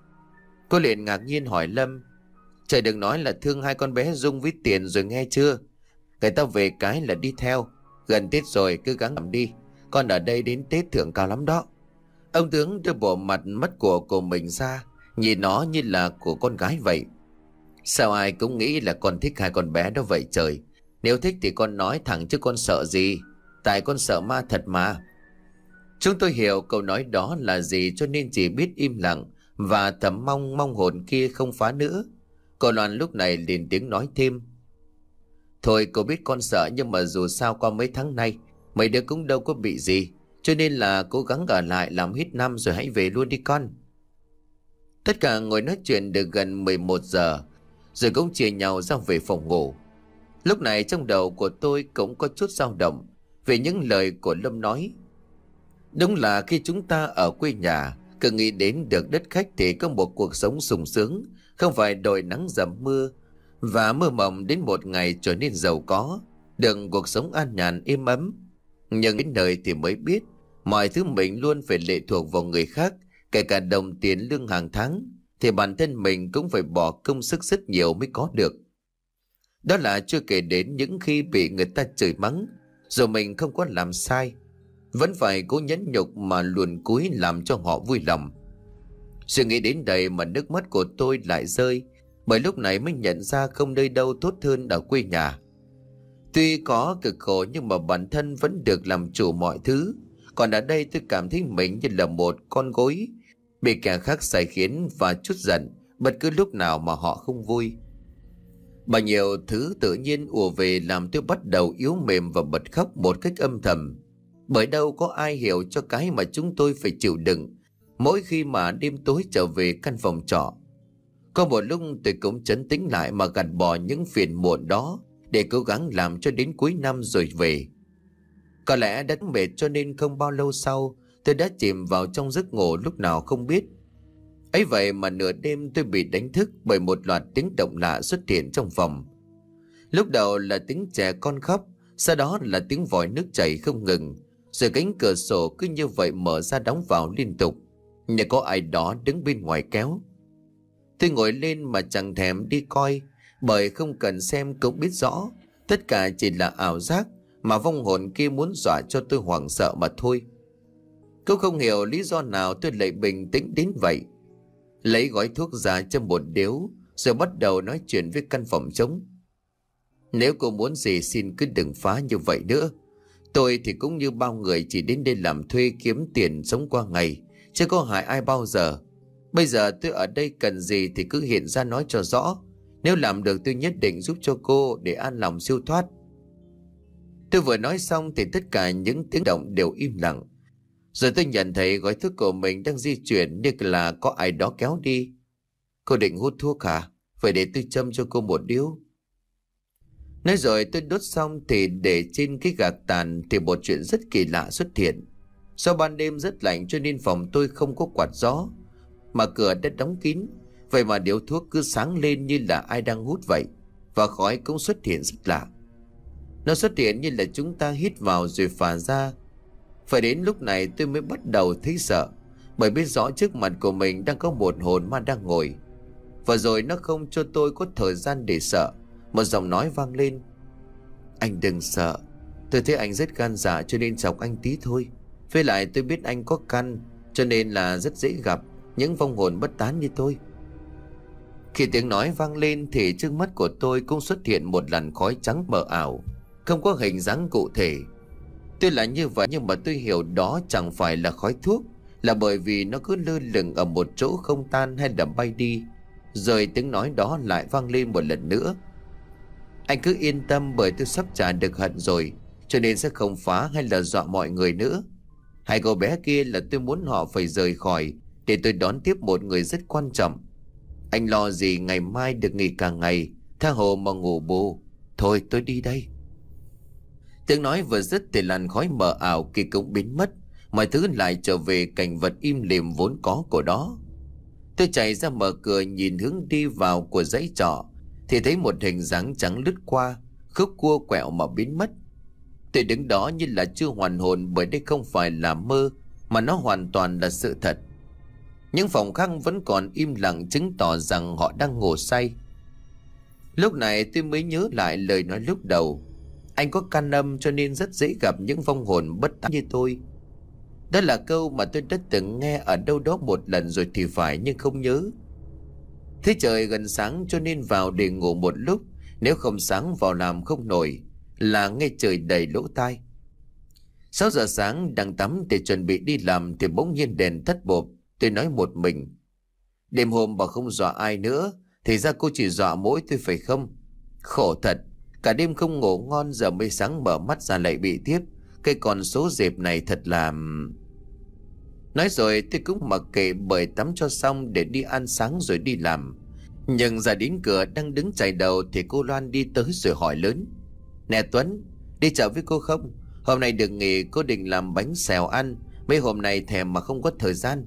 Cô liền ngạc nhiên hỏi Lâm: Trời, đừng nói là thương hai con bé Dung với Tiền rồi nghe chưa? Người ta về cái là đi theo. Gần Tết rồi cứ gắng làm đi, con ở đây đến Tết thưởng cao lắm đó. Ông Tướng đưa bộ mặt mất của của mình ra, nhìn nó như là của con gái vậy. Sao ai cũng nghĩ là con thích hai con bé đó vậy trời? Nếu thích thì con nói thẳng chứ con sợ gì? Tại con sợ ma thật mà. Chúng tôi hiểu câu nói đó là gì, cho nên chỉ biết im lặng và thầm mong mong hồn kia không phá nữa. Cô Loan lúc này liền tiếng nói thêm: Thôi cô biết con sợ, nhưng mà dù sao qua mấy tháng nay mấy đứa cũng đâu có bị gì, cho nên là cố gắng ở lại làm hết năm rồi hãy về luôn đi con. Tất cả ngồi nói chuyện được gần mười một giờ rồi cũng chia nhau ra về phòng ngủ. Lúc này trong đầu của tôi cũng có chút dao động về những lời của Lâm nói. Đúng là khi chúng ta ở quê nhà cứ nghĩ đến được đất khách thì có một cuộc sống sung sướng, không phải đồi nắng dầm mưa và mơ mộng đến một ngày trở nên giàu có, được cuộc sống an nhàn êm ấm. Nhưng đến nơi thì mới biết mọi thứ mình luôn phải lệ thuộc vào người khác, kể cả đồng tiền lương hàng tháng thì bản thân mình cũng phải bỏ công sức rất nhiều mới có được. Đó là chưa kể đến những khi bị người ta chửi mắng rồi mình không có làm sai, vẫn phải cố nhẫn nhục mà luồn cúi làm cho họ vui lòng. Suy nghĩ đến đây mà nước mắt của tôi lại rơi, bởi lúc này mới nhận ra không nơi đâu tốt hơn ở quê nhà. Tuy có cực khổ nhưng mà bản thân vẫn được làm chủ mọi thứ. Còn ở đây tôi cảm thấy mình như là một con gối bị kẻ khác sai khiến và trút giận bất cứ lúc nào mà họ không vui. Bao nhiêu thứ tự nhiên ùa về làm tôi bắt đầu yếu mềm và bật khóc một cách âm thầm. Bởi đâu có ai hiểu cho cái mà chúng tôi phải chịu đựng, Mỗi khi mà đêm tối trở về căn phòng trọ, có một lúc tôi cũng trấn tĩnh lại mà gạt bỏ những phiền muộn đó để cố gắng làm cho đến cuối năm rồi về. Có lẽ đã mệt cho nên không bao lâu sau tôi đã chìm vào trong giấc ngủ lúc nào không biết. Ấy vậy mà nửa đêm tôi bị đánh thức bởi một loạt tiếng động lạ xuất hiện trong phòng. Lúc đầu là tiếng trẻ con khóc, sau đó là tiếng vòi nước chảy không ngừng, rồi cánh cửa sổ cứ như vậy mở ra đóng vào liên tục, như có ai đó đứng bên ngoài kéo. Tôi ngồi lên mà chẳng thèm đi coi, bởi không cần xem cũng biết rõ tất cả chỉ là ảo giác mà vong hồn kia muốn dọa cho tôi hoảng sợ mà thôi. Cũng không hiểu lý do nào tôi lại bình tĩnh đến vậy. Lấy gói thuốc ra châm một điếu, rồi bắt đầu nói chuyện với căn phòng trống. Nếu cô muốn gì xin cứ đừng phá như vậy nữa. Tôi thì cũng như bao người chỉ đến đây làm thuê kiếm tiền sống qua ngày, chứ có hại ai bao giờ. Bây giờ tôi ở đây cần gì thì cứ hiện ra nói cho rõ. Nếu làm được tôi nhất định giúp cho cô để an lòng siêu thoát. Tôi vừa nói xong thì tất cả những tiếng động đều im lặng. Rồi tôi nhận thấy gói thuốc của mình đang di chuyển như là có ai đó kéo đi. Cô định hút thuốc hả? Vậy để tôi châm cho cô một điếu. Nói rồi tôi đốt xong thì để trên cái gạc tàn thì một chuyện rất kỳ lạ xuất hiện. Do ban đêm rất lạnh cho nên phòng tôi không có quạt gió, mà cửa đã đóng kín. Vậy mà điếu thuốc cứ sáng lên như là ai đang hút vậy. Và khói cũng xuất hiện rất lạ. Nó xuất hiện như là chúng ta hít vào rồi phả ra. Phải đến lúc này tôi mới bắt đầu thấy sợ, bởi biết rõ trước mặt của mình đang có một hồn ma đang ngồi. Và rồi nó không cho tôi có thời gian để sợ. Một giọng nói vang lên: Anh đừng sợ. Tôi thấy anh rất gan dạ cho nên chọc anh tí thôi. Với lại tôi biết anh có căn, cho nên là rất dễ gặp những vong hồn bất tán như tôi. Khi tiếng nói vang lên thì trước mắt của tôi cũng xuất hiện một làn khói trắng mờ ảo, không có hình dáng cụ thể. Tuy là như vậy nhưng mà tôi hiểu đó chẳng phải là khói thuốc, là bởi vì nó cứ lơ lửng ở một chỗ không tan hay là bay đi. Rồi tiếng nói đó lại vang lên một lần nữa: Anh cứ yên tâm, bởi tôi sắp trả được hận rồi, cho nên sẽ không phá hay là dọa mọi người nữa. Hai cô bé kia là tôi muốn họ phải rời khỏi, để tôi đón tiếp một người rất quan trọng. Anh lo gì ngày mai được nghỉ cả ngày, tha hồ mà ngủ bù. Thôi tôi đi đây. Tiếng nói vừa dứt thì làn khói mờ ảo kia cũng biến mất, mọi thứ lại trở về cảnh vật im lìm vốn có của đó. Tôi chạy ra mở cửa nhìn hướng đi vào của dãy trọ thì thấy một hình dáng trắng lướt qua, khúc cua quẹo mà biến mất. Tôi đứng đó như là chưa hoàn hồn, bởi đây không phải là mơ mà nó hoàn toàn là sự thật. Những phòng khác vẫn còn im lặng, chứng tỏ rằng họ đang ngủ say. Lúc này tôi mới nhớ lại lời nói lúc đầu: Anh có căn âm cho nên rất dễ gặp những vong hồn bất tán như tôi. Đó là câu mà tôi đã từng nghe ở đâu đó một lần rồi thì phải, nhưng không nhớ. Thế trời gần sáng cho nên vào để ngủ một lúc, nếu không sáng vào làm không nổi, là nghe trời đầy lỗ tai. Sáu giờ sáng đang tắm để chuẩn bị đi làm thì bỗng nhiên đèn tắt bộp. Tôi nói một mình: Đêm hôm bà không dọa ai nữa, thì ra cô chỉ dọa mỗi tôi phải không? Khổ thật, cả đêm không ngủ ngon, giờ mới sáng mở mắt ra lại bị tiếp. Cái con số dẹp này thật là... Nói rồi tôi cũng mặc kệ, bởi tắm cho xong để đi ăn sáng rồi đi làm. Nhưng ra đến cửa đang đứng chải đầu thì cô Loan đi tới rồi hỏi lớn: Nè Tuấn, đi chợ với cô không? Hôm nay được nghỉ, cô định làm bánh xèo ăn, mấy hôm nay thèm mà không có thời gian.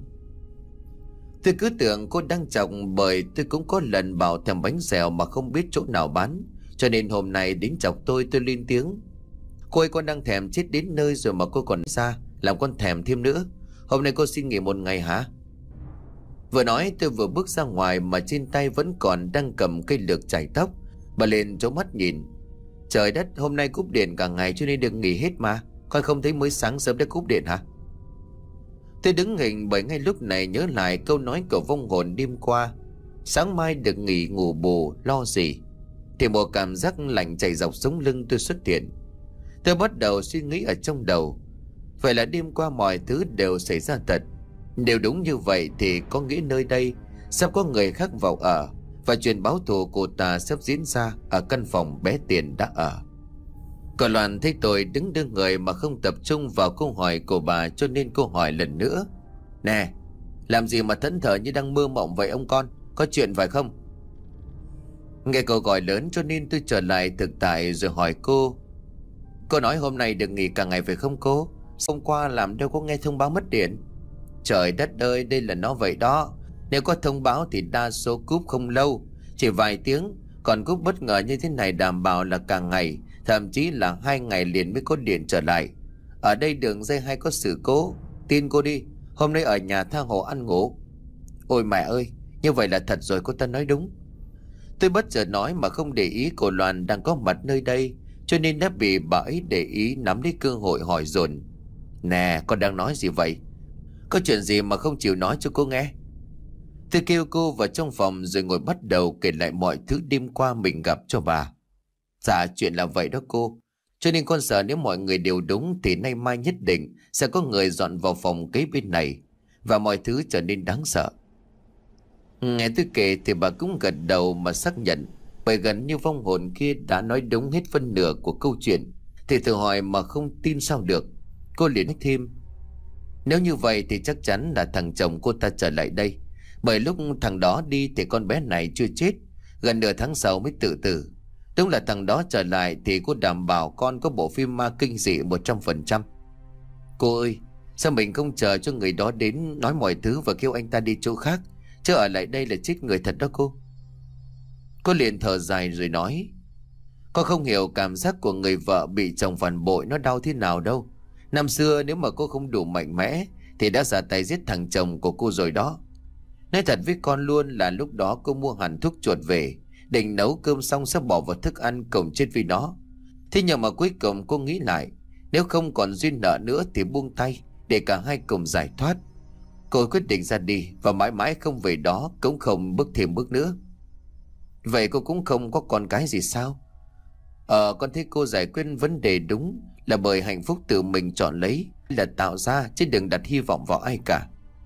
Tôi cứ tưởng cô đang chọc, bởi tôi cũng có lần bảo thèm bánh xèo mà không biết chỗ nào bán, cho nên hôm nay đến chọc tôi tôi lên tiếng: Cô ơi, con đang thèm chết đến nơi rồi mà cô còn ra làm con thèm thêm nữa. Hôm nay cô xin nghỉ một ngày hả? Vừa nói tôi vừa bước ra ngoài mà trên tay vẫn còn đang cầm cây lược chải tóc. Bà lên trố mắt nhìn: Trời đất, hôm nay cúp điện cả ngày cho nên được nghỉ hết mà. Con không thấy mới sáng sớm đã cúp điện hả? Tôi đứng hình, bởi ngay lúc này nhớ lại câu nói của vong hồn đêm qua: Sáng mai được nghỉ ngủ bù, lo gì? Thì một cảm giác lạnh chạy dọc sống lưng tôi xuất hiện. Tôi bắt đầu suy nghĩ ở trong đầu: Vậy là đêm qua mọi thứ đều xảy ra thật. Nếu đúng như vậy thì có nghĩa nơi đây sắp có người khác vào ở, và chuyện báo thù của ta sắp diễn ra ở căn phòng bé Tiền đã ở. Còn Loan thấy tôi đứng đưa người mà không tập trung vào câu hỏi của bà, cho nên cô hỏi lần nữa: Nè, Làm gì mà thẫn thờ như đang mơ mộng vậy ông con? Có chuyện phải không? Nghe câu gọi lớn cho nên tôi trở lại thực tại rồi hỏi cô. Cô nói hôm nay được nghỉ cả ngày phải không cô? Hôm qua làm đâu có nghe thông báo mất điện. Trời đất ơi, đây là nó vậy đó. Nếu có thông báo thì đa số cúp không lâu, chỉ vài tiếng. Còn cúp bất ngờ như thế này đảm bảo là cả ngày, thậm chí là hai ngày liền mới có điện trở lại. Ở đây đường dây hay có sự cố. Tin cô đi, hôm nay ở nhà tha hồ ăn ngủ. Ôi mẹ ơi, như vậy là thật rồi, cô ta nói đúng. Tôi bất chợt nói mà không để ý cô Loan đang có mặt nơi đây, cho nên đã bị bà ấy để ý nắm lấy cơ hội hỏi dồn. Nè, con đang nói gì vậy? Có chuyện gì mà không chịu nói cho cô nghe? Tôi kêu cô vào trong phòng rồi ngồi bắt đầu kể lại mọi thứ đêm qua mình gặp cho bà. Dạ chuyện là vậy đó cô. Cho nên con sợ nếu mọi người đều đúng thì nay mai nhất định sẽ có người dọn vào phòng kế bên này và mọi thứ trở nên đáng sợ. Nghe tôi kể thì bà cũng gật đầu mà xác nhận, bởi gần như vong hồn kia đã nói đúng hết phân nửa của câu chuyện. Thì thử hỏi mà không tin sao được. Cô liền nói thêm, nếu như vậy thì chắc chắn là thằng chồng cô ta trở lại đây. Bởi lúc thằng đó đi thì con bé này chưa chết, gần nửa tháng sau mới tự tử. Đúng là thằng đó trở lại thì cô đảm bảo con có bộ phim ma kinh dị một trăm phần trăm. Cô ơi, sao mình không chờ cho người đó đến nói mọi thứ và kêu anh ta đi chỗ khác, chứ ở lại đây là chết người thật đó cô. Cô liền thở dài rồi nói, con không hiểu cảm giác của người vợ bị chồng phản bội nó đau thế nào đâu. Năm xưa nếu mà cô không đủ mạnh mẽ thì đã ra tay giết thằng chồng của cô rồi đó. Nói thật với con luôn là lúc đó cô mua hẳn thuốc chuột về, định nấu cơm xong sẽ bỏ vào thức ăn cổng chết vì nó. Thế nhưng mà cuối cùng cô nghĩ lại, nếu không còn duyên nợ nữa thì buông tay để cả hai cùng giải thoát. Cô quyết định ra đi và mãi mãi không về đó, cũng không bước thêm bước nữa. Vậy cô cũng không có con cái gì sao? Ờ, con thấy cô giải quyết vấn đề đúng là bởi hạnh phúc tự mình chọn lấy là tạo ra, chứ đừng đặt hy vọng vào ai cả.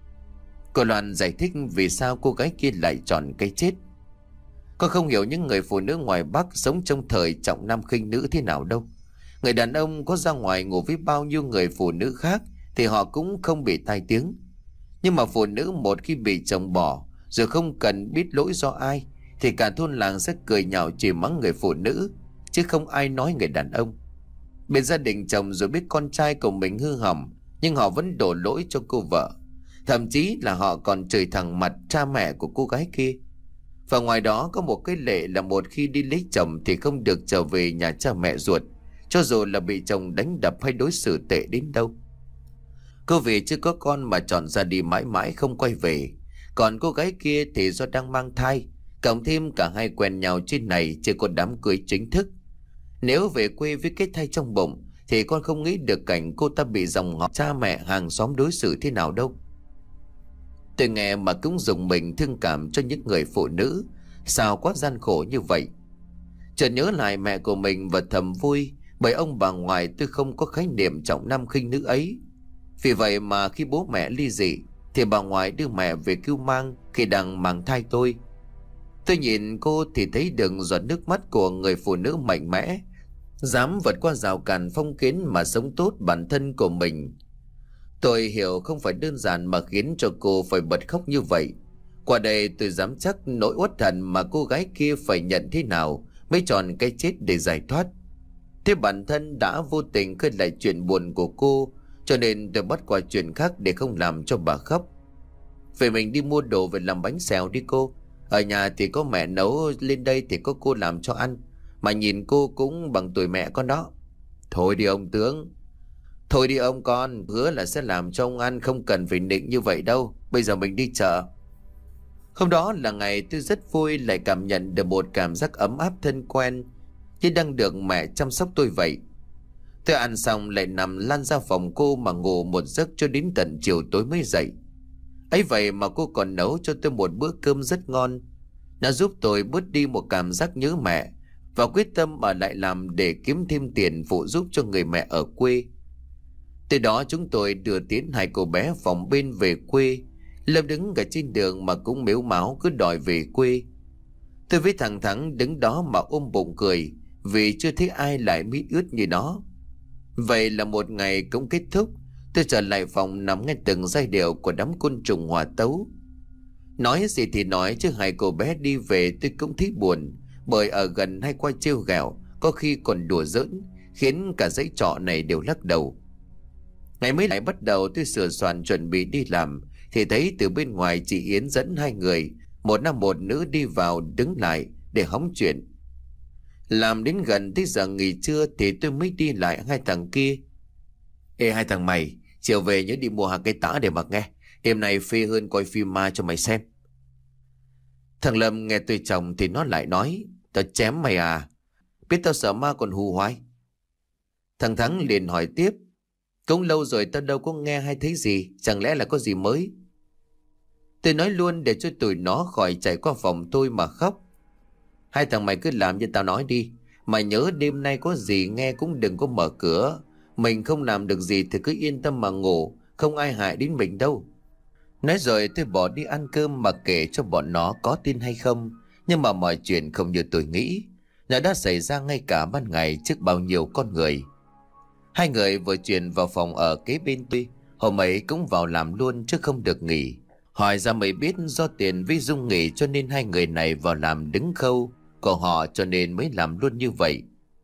Cô Loan giải thích vì sao cô gái kia lại chọn cái chết. Con không hiểu những người phụ nữ ngoài Bắc sống trong thời trọng nam khinh nữ thế nào đâu. Người đàn ông có ra ngoài ngủ với bao nhiêu người phụ nữ khác thì họ cũng không bị tai tiếng. Nhưng mà phụ nữ một khi bị chồng bỏ rồi không cần biết lỗi do ai thì cả thôn làng sẽ cười nhạo chửi mắng người phụ nữ, chứ không ai nói người đàn ông. Bên gia đình chồng rồi biết con trai của mình hư hỏng, nhưng họ vẫn đổ lỗi cho cô vợ. Thậm chí là họ còn chửi thẳng mặt cha mẹ của cô gái kia. Và ngoài đó có một cái lệ là một khi đi lấy chồng thì không được trở về nhà cha mẹ ruột, cho dù là bị chồng đánh đập hay đối xử tệ đến đâu. Cô vì chưa có con mà chọn ra đi mãi mãi không quay về. Còn cô gái kia thì do đang mang thai, cộng thêm cả hai quen nhau trên này chưa có đám cưới chính thức. Nếu về quê với cái thai trong bụng thì con không nghĩ được cảnh cô ta bị dòng họ cha mẹ hàng xóm đối xử thế nào đâu. Tôi nghe mà cũng dùng mình thương cảm cho những người phụ nữ sao quá gian khổ như vậy. Chợt nhớ lại mẹ của mình và thầm vui, bởi ông bà ngoại tôi không có khái niệm trọng nam khinh nữ ấy. Vì vậy mà khi bố mẹ ly dị thì bà ngoại đưa mẹ về cưu mang khi đang mang thai tôi. Tôi nhìn cô thì thấy được giọt nước mắt của người phụ nữ mạnh mẽ, dám vượt qua rào cản phong kiến mà sống tốt bản thân của mình. Tôi hiểu không phải đơn giản mà khiến cho cô phải bật khóc như vậy. Qua đây tôi dám chắc nỗi uất hận mà cô gái kia phải nhận thế nào mới chọn cái chết để giải thoát. Thế bản thân đã vô tình khơi lại chuyện buồn của cô, cho nên tôi bắt qua chuyện khác để không làm cho bà khóc. Vậy mình đi mua đồ về làm bánh xèo đi cô. Ở nhà thì có mẹ nấu, lên đây thì có cô làm cho ăn. Mà nhìn cô cũng bằng tuổi mẹ con đó. Thôi đi ông tướng. Thôi đi ông con, hứa là sẽ làm cho ông ăn, không cần phải nịnh như vậy đâu. Bây giờ mình đi chợ. Hôm đó là ngày tôi rất vui, lại cảm nhận được một cảm giác ấm áp thân quen, như đang được mẹ chăm sóc tôi vậy. Tôi ăn xong lại nằm lăn ra phòng cô mà ngủ một giấc cho đến tận chiều tối mới dậy. Ấy vậy mà cô còn nấu cho tôi một bữa cơm rất ngon. Nó giúp tôi bớt đi một cảm giác nhớ mẹ và quyết tâm ở lại làm để kiếm thêm tiền phụ giúp cho người mẹ ở quê. Từ đó chúng tôi đưa tiến hai cô bé phòng bên về quê. Lâm đứng ở trên đường mà cũng mếu máo cứ đòi về quê. Tôi với thằng Thắng đứng đó mà ôm bụng cười, vì chưa thấy ai lại mít ướt như nó. Vậy là một ngày cũng kết thúc. Tôi trở lại phòng nằm nghe từng giai điệu của đám côn trùng hòa tấu. Nói gì thì nói chứ hai cô bé đi về tôi cũng thấy buồn, bởi ở gần hay qua trêu ghẹo, có khi còn đùa giỡn, khiến cả dãy trọ này đều lắc đầu. Ngày mới lại bắt đầu tôi sửa soạn chuẩn bị đi làm, thì thấy từ bên ngoài chị Yến dẫn hai người, một nam một nữ đi vào đứng lại để hóng chuyện. Làm đến gần tới giờ nghỉ trưa thì tôi mới đi lại hai thằng kia. Ê hai thằng mày, chiều về nhớ đi mua hàng cây tã để mặc nghe. Đêm nay phê hơn coi phim ma cho mày xem. Thằng Lâm nghe tôi chồng thì nó lại nói, tao chém mày à, biết tao sợ ma còn hù hoài. Thằng Thắng liền hỏi tiếp, cũng lâu rồi tao đâu có nghe hay thấy gì, chẳng lẽ là có gì mới. Tôi nói luôn để cho tụi nó khỏi chạy qua phòng tôi mà khóc. Hai thằng mày cứ làm như tao nói đi, mà nhớ đêm nay có gì nghe cũng đừng có mở cửa. Mình không làm được gì thì cứ yên tâm mà ngủ, không ai hại đến mình đâu. Nói rồi tôi bỏ đi ăn cơm, mà kể cho bọn nó có tin hay không. Nhưng mà mọi chuyện không như tôi nghĩ, nó đã xảy ra ngay cả ban ngày trước bao nhiêu con người. Hai người vừa chuyển vào phòng ở kế bên tôi, hôm ấy cũng vào làm luôn chứ không được nghỉ. Hỏi ra mới biết do tiền với Dung nghỉ cho nên hai người này vào làm đứng khâu của họ, cho nên mới làm luôn như vậy.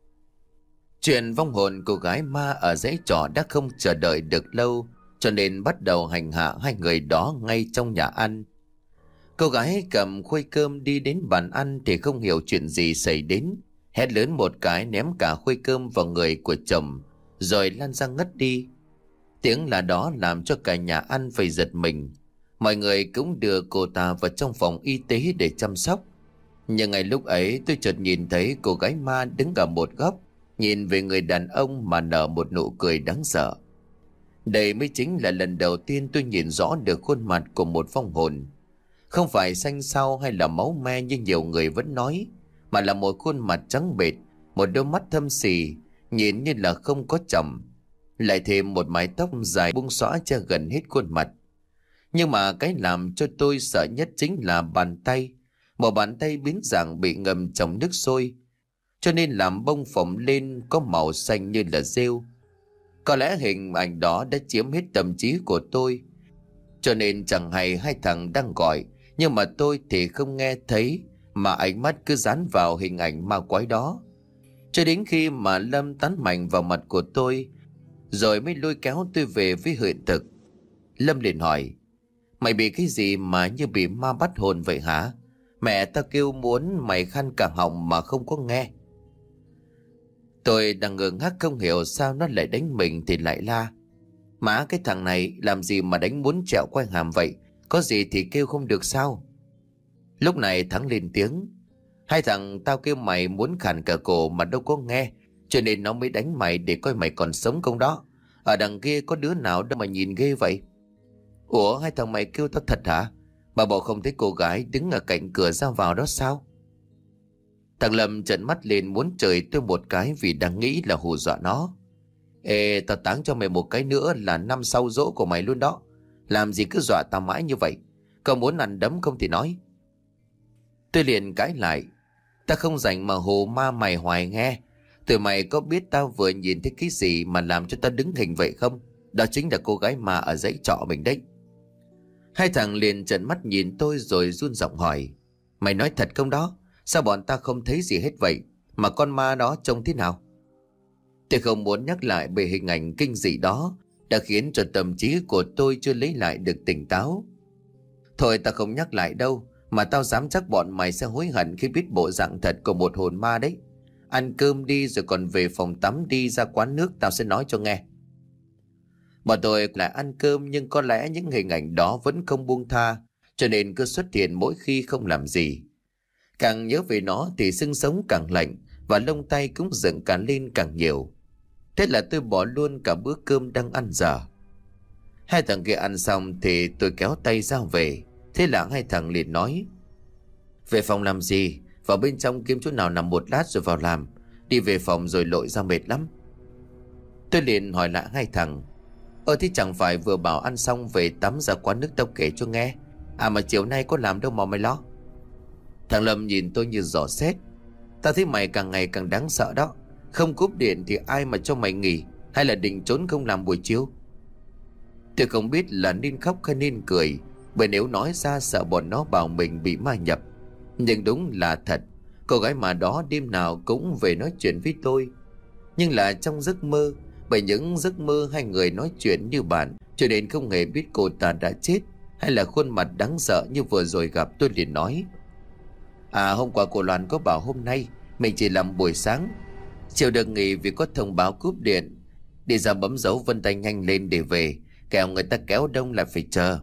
Chuyện vong hồn cô gái ma ở dãy trọ đã không chờ đợi được lâu, cho nên bắt đầu hành hạ hai người đó ngay trong nhà ăn. Cô gái cầm khuây cơm đi đến bàn ăn thì không hiểu chuyện gì xảy đến, hét lớn một cái ném cả khuây cơm vào người của chồng, rồi lăn ra ngất đi. Tiếng là đó làm cho cả nhà ăn phải giật mình. Mọi người cũng đưa cô ta vào trong phòng y tế để chăm sóc. Nhưng ngay lúc ấy tôi chợt nhìn thấy cô gái ma đứng ở một góc, nhìn về người đàn ông mà nở một nụ cười đáng sợ. Đây mới chính là lần đầu tiên tôi nhìn rõ được khuôn mặt của một vong hồn. Không phải xanh xao hay là máu me như nhiều người vẫn nói, mà là một khuôn mặt trắng bệch, một đôi mắt thâm xì, nhìn như là không có chồng, lại thêm một mái tóc dài buông xõa che gần hết khuôn mặt. Nhưng mà cái làm cho tôi sợ nhất chính là bàn tay. Một bàn tay biến dạng bị ngâm trong nước sôi, cho nên làm bông phồng lên có màu xanh như là rêu. Có lẽ hình ảnh đó đã chiếm hết tâm trí của tôi, cho nên chẳng hay hai thằng đang gọi, nhưng mà tôi thì không nghe thấy, mà ánh mắt cứ dán vào hình ảnh ma quái đó. Cho đến khi mà Lâm tán mạnh vào mặt của tôi, rồi mới lôi kéo tôi về với hiện thực. Lâm liền hỏi, mày bị cái gì mà như bị ma bắt hồn vậy hả? Mẹ tao kêu muốn mày khăn cả họng mà không có nghe. Tôi đang ngơ ngác không hiểu sao nó lại đánh mình thì lại la, má cái thằng này làm gì mà đánh muốn trẹo quay hàm vậy, có gì thì kêu không được sao? Lúc này Thắng lên tiếng, hai thằng tao kêu mày muốn khàn cả cổ mà đâu có nghe, cho nên nó mới đánh mày để coi mày còn sống không đó. Ở đằng kia có đứa nào đâu mà nhìn ghê vậy? Ủa hai thằng mày kêu tao thật hả? Bà bộ không thấy cô gái đứng ở cạnh cửa ra vào đó sao? Thằng Lâm trợn mắt lên muốn chửi tôi một cái vì đang nghĩ là hù dọa nó. Ê, tao táng cho mày một cái nữa là năm sau giỗ của mày luôn đó. Làm gì cứ dọa tao mãi như vậy? Cậu muốn ăn đấm không thì nói. Tôi liền cãi lại, tao không rảnh mà hù ma mày hoài nghe. Tụi mày có biết tao vừa nhìn thấy cái gì mà làm cho tao đứng hình vậy không? Đó chính là cô gái ma ở dãy trọ mình đấy. Hai thằng liền trợn mắt nhìn tôi rồi run giọng hỏi, mày nói thật không đó? Sao bọn ta không thấy gì hết vậy? Mà con ma đó trông thế nào? Tôi không muốn nhắc lại về hình ảnh kinh dị đó, đã khiến cho tâm trí của tôi chưa lấy lại được tỉnh táo. Thôi ta không nhắc lại đâu, mà tao dám chắc bọn mày sẽ hối hận khi biết bộ dạng thật của một hồn ma đấy. Ăn cơm đi rồi còn về phòng tắm đi ra quán nước tao sẽ nói cho nghe. Bọn tôi lại ăn cơm, nhưng có lẽ những hình ảnh đó vẫn không buông tha, cho nên cứ xuất hiện mỗi khi không làm gì. Càng nhớ về nó thì xương sống càng lạnh, và lông tay cũng dựng cả lên càng nhiều. Thế là tôi bỏ luôn cả bữa cơm đang ăn dở. Hai thằng kia ăn xong thì tôi kéo tay ra về. Thế là hai thằng liền nói, về phòng làm gì? Vào bên trong kiếm chỗ nào nằm một lát rồi vào làm. Đi về phòng rồi lội ra mệt lắm. Tôi liền hỏi lại hai thằng, Ờ thì chẳng phải vừa bảo ăn xong về tắm ra quán nước tao kể cho nghe. À mà chiều nay có làm đâu mà mày lo. Thằng Lâm nhìn tôi như dò xét. Tao thấy mày càng ngày càng đáng sợ đó. Không cúp điện thì ai mà cho mày nghỉ? Hay là định trốn không làm buổi chiều? Tôi không biết là nên khóc hay nên cười, bởi nếu nói ra sợ bọn nó bảo mình bị ma nhập. Nhưng đúng là thật, cô gái mà đó đêm nào cũng về nói chuyện với tôi, nhưng là trong giấc mơ. Bởi những giấc mơ hai người nói chuyện như bạn, cho nên không hề biết cô ta đã chết hay là khuôn mặt đáng sợ như vừa rồi gặp. Tôi liền nói: À, hôm qua cô Loan có bảo hôm nay mình chỉ làm buổi sáng, chiều được nghỉ vì có thông báo cúp điện. Đi ra bấm dấu vân tay nhanh lên để về, kẻo người ta kéo đông là phải chờ.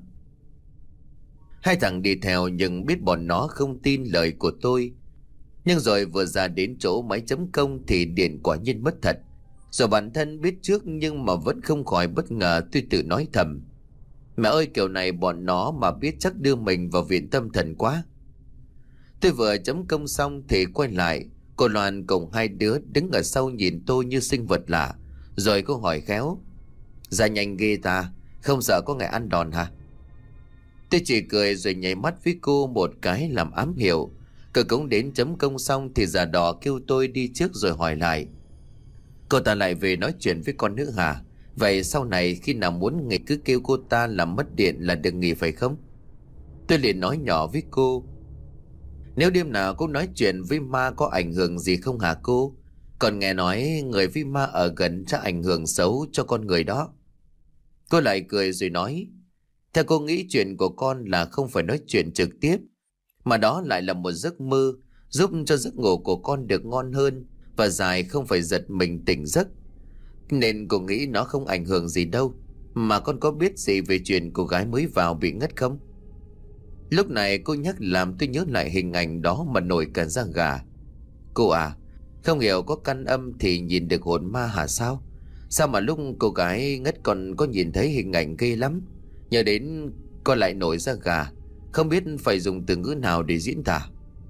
Hai thằng đi theo nhưng biết bọn nó không tin lời của tôi. Nhưng rồi vừa ra đến chỗ máy chấm công thì điện quả nhiên mất thật. Rồi bản thân biết trước nhưng mà vẫn không khỏi bất ngờ. Tôi tự nói thầm: Mẹ ơi, kiểu này bọn nó mà biết chắc đưa mình vào viện tâm thần quá. Tôi vừa chấm công xong thì quay lại. Cô Loan cùng hai đứa đứng ở sau nhìn tôi như sinh vật lạ. Rồi cô hỏi khéo: Ra nhanh ghê ta, không sợ có ngày ăn đòn hả? Tôi chỉ cười rồi nhảy mắt với cô một cái làm ám hiệu. Cậu cũng đến chấm công xong thì già đỏ kêu tôi đi trước rồi hỏi lại: Cô ta lại về nói chuyện với con nữa hả? Vậy sau này khi nào muốn nghỉ cứ kêu cô ta làm mất điện là được nghỉ phải không? Tôi liền nói nhỏ với cô: Nếu đêm nào cô nói chuyện với ma có ảnh hưởng gì không hả cô? Còn nghe nói người với ma ở gần sẽ ảnh hưởng xấu cho con người đó. Cô lại cười rồi nói: Theo cô nghĩ chuyện của con là không phải nói chuyện trực tiếp, mà đó lại là một giấc mơ, giúp cho giấc ngủ của con được ngon hơn và dài, không phải giật mình tỉnh giấc. Nên cô nghĩ nó không ảnh hưởng gì đâu. Mà con có biết gì về chuyện cô gái mới vào bị ngất không? Lúc này cô nhắc làm tôi nhớ lại hình ảnh đó mà nổi cả da gà. Cô à, không hiểu có căn âm thì nhìn được hồn ma hả sao? Sao mà lúc cô gái ngất còn có nhìn thấy hình ảnh ghê lắm. Nhớ đến con lại nổi da gà, không biết phải dùng từ ngữ nào để diễn tả.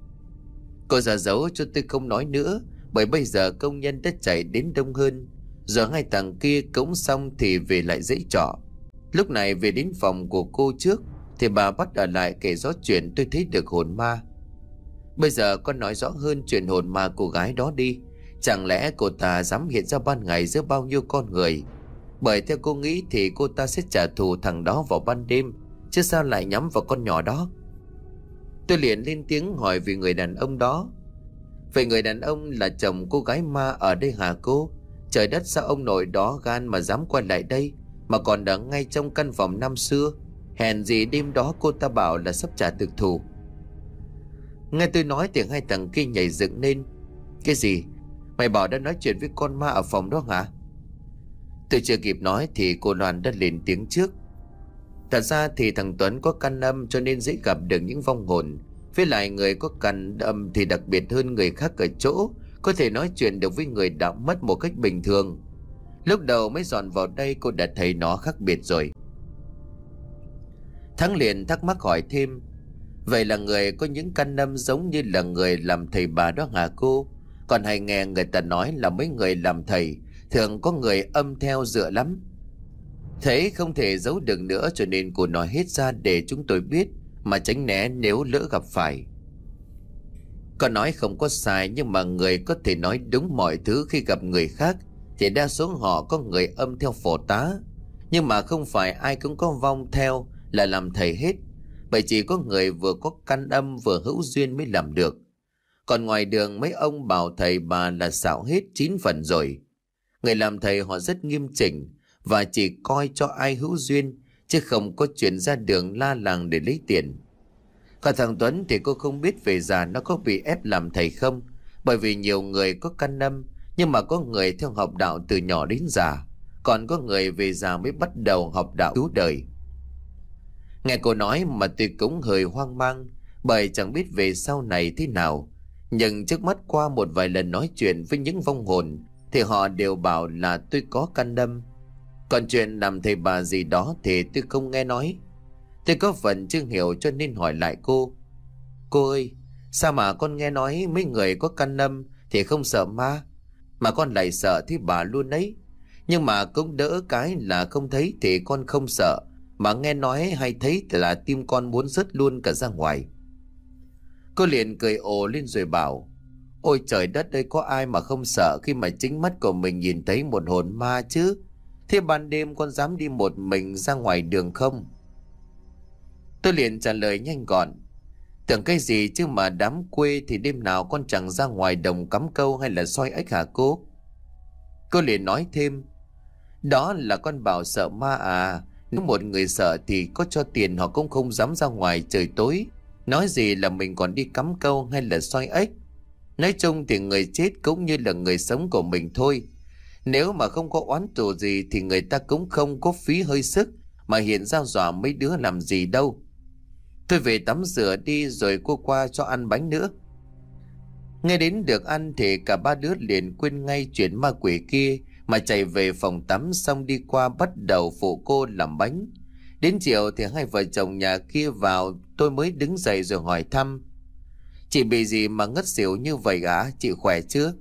Cô giả dấu cho tôi không nói nữa, bởi bây giờ công nhân đã chạy đến đông hơn. Giờ hai thằng kia cống xong thì về lại dãy trọ. Lúc này về đến phòng của cô trước thì bà bắt ở lại kể rõ chuyện tôi thấy được hồn ma. Bây giờ con nói rõ hơn chuyện hồn ma cô gái đó đi. Chẳng lẽ cô ta dám hiện ra ban ngày giữa bao nhiêu con người? Bởi theo cô nghĩ thì cô ta sẽ trả thù thằng đó vào ban đêm, chứ sao lại nhắm vào con nhỏ đó? Tôi liền lên tiếng hỏi về người đàn ông đó. Vậy người đàn ông là chồng cô gái ma ở đây hả cô? Trời đất, sao ông nội đó gan mà dám quay lại đây, mà còn ở ngay trong căn phòng năm xưa? Hèn gì đêm đó cô ta bảo là sắp trả thực thù. Nghe tôi nói thì hai thằng kia nhảy dựng lên. Cái gì? Mày bảo đã nói chuyện với con ma ở phòng đó hả? Tôi chưa kịp nói thì cô Loan đã lên tiếng trước. Thật ra thì thằng Tuấn có căn âm cho nên dễ gặp được những vong hồn. Với lại người có căn âm thì đặc biệt hơn người khác ở chỗ có thể nói chuyện được với người đã mất một cách bình thường. Lúc đầu mới dọn vào đây cô đã thấy nó khác biệt rồi. Thắng liền thắc mắc hỏi thêm: Vậy là người có những căn âm giống như là người làm thầy bà đó hả cô? Còn hay nghe người ta nói là mấy người làm thầy thường có người âm theo dựa lắm. Thế không thể giấu được nữa cho nên cô nói hết ra để chúng tôi biết, mà tránh né nếu lỡ gặp phải. Con nói không có sai, nhưng mà người có thể nói đúng mọi thứ khi gặp người khác thì đa số họ có người âm theo phò tá. Nhưng mà không phải ai cũng có vong theo là làm thầy hết, bởi chỉ có người vừa có căn âm vừa hữu duyên mới làm được. Còn ngoài đường mấy ông bảo thầy bà là xạo hết chín phần rồi. Người làm thầy họ rất nghiêm chỉnh và chỉ coi cho ai hữu duyên, chứ không có chuyện ra đường la làng để lấy tiền. Còn thằng Tuấn thì cô không biết về già nó có bị ép làm thầy không, bởi vì nhiều người có căn âm, nhưng mà có người theo học đạo từ nhỏ đến già, còn có người về già mới bắt đầu học đạo cứu đời. Nghe cô nói mà tôi cũng hơi hoang mang, bởi chẳng biết về sau này thế nào. Nhưng trước mắt qua một vài lần nói chuyện với những vong hồn thì họ đều bảo là tôi có căn âm. Còn chuyện làm thầy bà gì đó thì tôi không nghe nói. Tôi có phần chưa hiểu cho nên hỏi lại cô: Cô ơi, sao mà con nghe nói mấy người có căn âm thì không sợ ma, mà con lại sợ thì bà luôn ấy? Nhưng mà cũng đỡ cái là không thấy thì con không sợ, mà nghe nói hay thấy thì là tim con muốn rớt luôn cả ra ngoài. Cô liền cười ồ lên rồi bảo: Ôi trời đất ơi, có ai mà không sợ khi mà chính mắt của mình nhìn thấy một hồn ma chứ? Thế ban đêm con dám đi một mình ra ngoài đường không? Tôi liền trả lời nhanh gọn. Tưởng cái gì chứ mà đám quê thì đêm nào con chẳng ra ngoài đồng cắm câu hay là soi ếch hả cô? Cô liền nói thêm. Đó là con bảo sợ ma à. Nếu một người sợ thì có cho tiền họ cũng không dám ra ngoài trời tối. Nói gì là mình còn đi cắm câu hay là soi ếch. Nói chung thì người chết cũng như là người sống của mình thôi. Nếu mà không có oán thù gì thì người ta cũng không có phí hơi sức mà hiện ra dọa mấy đứa làm gì đâu. Tôi về tắm rửa đi rồi cô qua cho ăn bánh nữa. Nghe đến được ăn thì cả ba đứa liền quên ngay chuyện ma quỷ kia mà chạy về phòng tắm, xong đi qua bắt đầu phụ cô làm bánh. Đến chiều thì hai vợ chồng nhà kia vào, tôi mới đứng dậy rồi hỏi thăm. Chị bị gì mà ngất xỉu như vậy ạ? Chị khỏe chưa?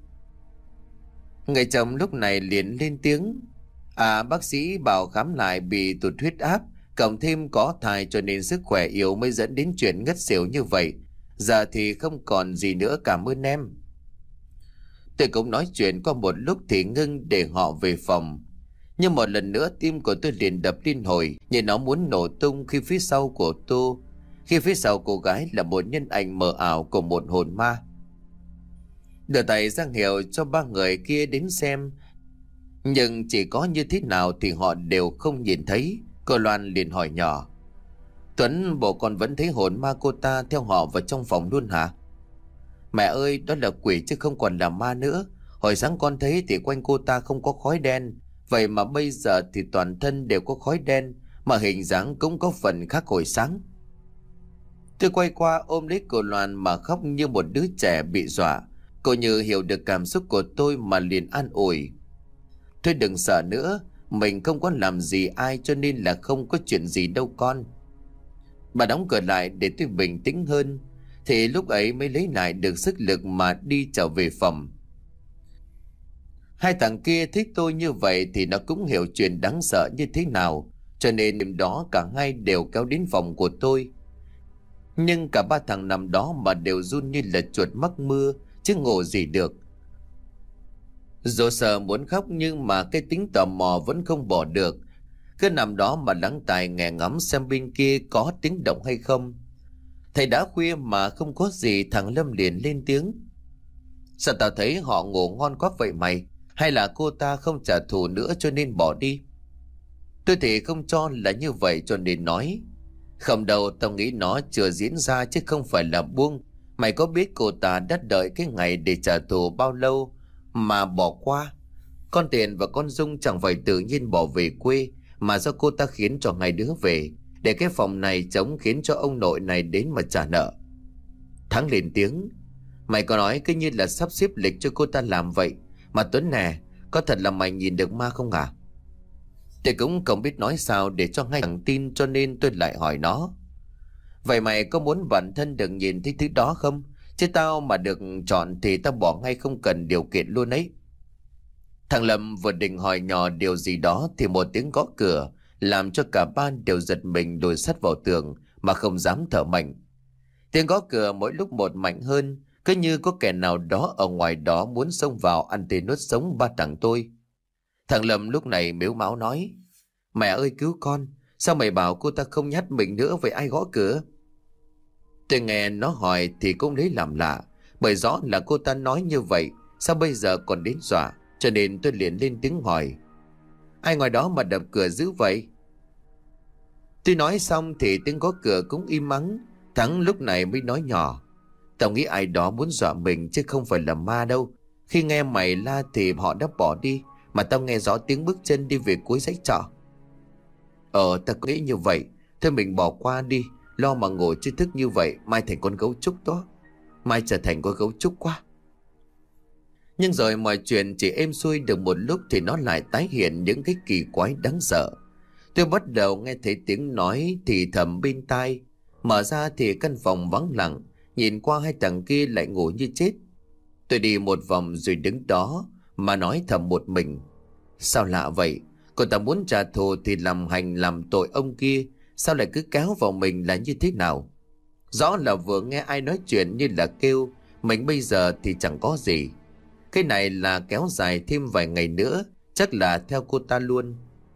Người chồng lúc này liền lên tiếng. À, bác sĩ bảo khám lại bị tụt huyết áp, cộng thêm có thai cho nên sức khỏe yếu mới dẫn đến chuyện ngất xỉu như vậy. Giờ thì không còn gì nữa, cảm ơn em. Tôi cũng nói chuyện qua một lúc thì ngưng để họ về phòng. Nhưng một lần nữa tim của tôi liền đập liên hồi, như nó muốn nổ tung khi phía sau của tôi, khi phía sau cô gái là một nhân ảnh mờ ảo của một hồn ma. Đưa tay ra hiệu cho ba người kia đến xem, nhưng chỉ có như thế nào thì họ đều không nhìn thấy. Cô Loan liền hỏi nhỏ. Tuấn, bộ con vẫn thấy hồn ma cô ta theo họ vào trong phòng luôn hả? Mẹ ơi, đó là quỷ chứ không còn là ma nữa. Hồi sáng con thấy thì quanh cô ta không có khói đen, vậy mà bây giờ thì toàn thân đều có khói đen, mà hình dáng cũng có phần khác hồi sáng. Tôi quay qua ôm lấy cô Loan mà khóc như một đứa trẻ bị dọa. Cô Như hiểu được cảm xúc của tôi mà liền an ủi. Thôi đừng sợ nữa, mình không có làm gì ai cho nên là không có chuyện gì đâu con. Bà đóng cửa lại để tôi bình tĩnh hơn, thì lúc ấy mới lấy lại được sức lực mà đi trở về phòng. Hai thằng kia thích tôi như vậy thì nó cũng hiểu chuyện đáng sợ như thế nào, cho nên đêm đó cả hai đều kéo đến phòng của tôi. Nhưng cả ba thằng nằm đó mà đều run như là chuột mắc mưa, chứ ngủ gì được. Dù sợ muốn khóc nhưng mà cái tính tò mò vẫn không bỏ được. Cứ nằm đó mà lắng tai nghe ngắm xem bên kia có tiếng động hay không. Thầy đã khuya mà không có gì, thằng Lâm liền lên tiếng. Sao tao thấy họ ngủ ngon quá vậy mày? Hay là cô ta không trả thù nữa cho nên bỏ đi? Tôi thì không cho là như vậy cho nên nói. Không đâu, tao nghĩ nó chưa diễn ra chứ không phải là buông. Mày có biết cô ta đã đợi cái ngày để trả thù bao lâu mà bỏ qua? Con Tiền và con Dung chẳng phải tự nhiên bỏ về quê, mà do cô ta khiến cho hai đứa về, để cái phòng này trống khiến cho ông nội này đến mà trả nợ. Thắng lên tiếng. Mày có nói cứ như là sắp xếp lịch cho cô ta làm vậy. Mà Tuấn nè, có thật là mày nhìn được ma không à? Tôi cũng không biết nói sao để cho hai thằng tin, cho nên tôi lại hỏi nó. Vậy mày có muốn bản thân đừng nhìn thấy thứ đó không? Chứ tao mà được chọn thì tao bỏ ngay không cần điều kiện luôn ấy. Thằng Lâm vừa định hỏi nhỏ điều gì đó thì một tiếng gõ cửa làm cho cả ba đều giật mình, đồi sắt vào tường mà không dám thở mạnh. Tiếng gõ cửa mỗi lúc một mạnh hơn, cứ như có kẻ nào đó ở ngoài đó muốn xông vào ăn tươi nuốt sống ba thằng tôi. Thằng Lâm lúc này mếu máo nói. Mẹ ơi cứu con, sao mày bảo cô ta không nhát mình nữa, vậy ai gõ cửa? Tôi nghe nó hỏi thì cũng lấy làm lạ, bởi rõ là cô ta nói như vậy, sao bây giờ còn đến dọa, cho nên tôi liền lên tiếng hỏi. Ai ngoài đó mà đập cửa dữ vậy? Tôi nói xong thì tiếng gõ cửa cũng im ắng. Thắng lúc này mới nói nhỏ. Tao nghĩ ai đó muốn dọa mình chứ không phải là ma đâu. Khi nghe mày la thì họ đã bỏ đi, mà tao nghe rõ tiếng bước chân đi về cuối dãy trọ. Ờ, tao nghĩ như vậy. Thôi mình bỏ qua đi, lo mà ngồi chứ thức như vậy mai thành con gấu trúc đó. Mai trở thành con gấu trúc quá. Nhưng rồi mọi chuyện chỉ êm xuôi được một lúc thì nó lại tái hiện những cái kỳ quái đáng sợ. Tôi bắt đầu nghe thấy tiếng nói thì thầm bên tai. Mở ra thì căn phòng vắng lặng, nhìn qua hai thằng kia lại ngủ như chết. Tôi đi một vòng rồi đứng đó mà nói thầm một mình. Sao lạ vậy? Cô ta muốn trả thù thì làm hành làm tội ông kia, sao lại cứ kéo vào mình là như thế nào? Rõ là vừa nghe ai nói chuyện như là kêu mình bây giờ thì chẳng có gì. Cái này là kéo dài thêm vài ngày nữa, chắc là theo cô ta luôn.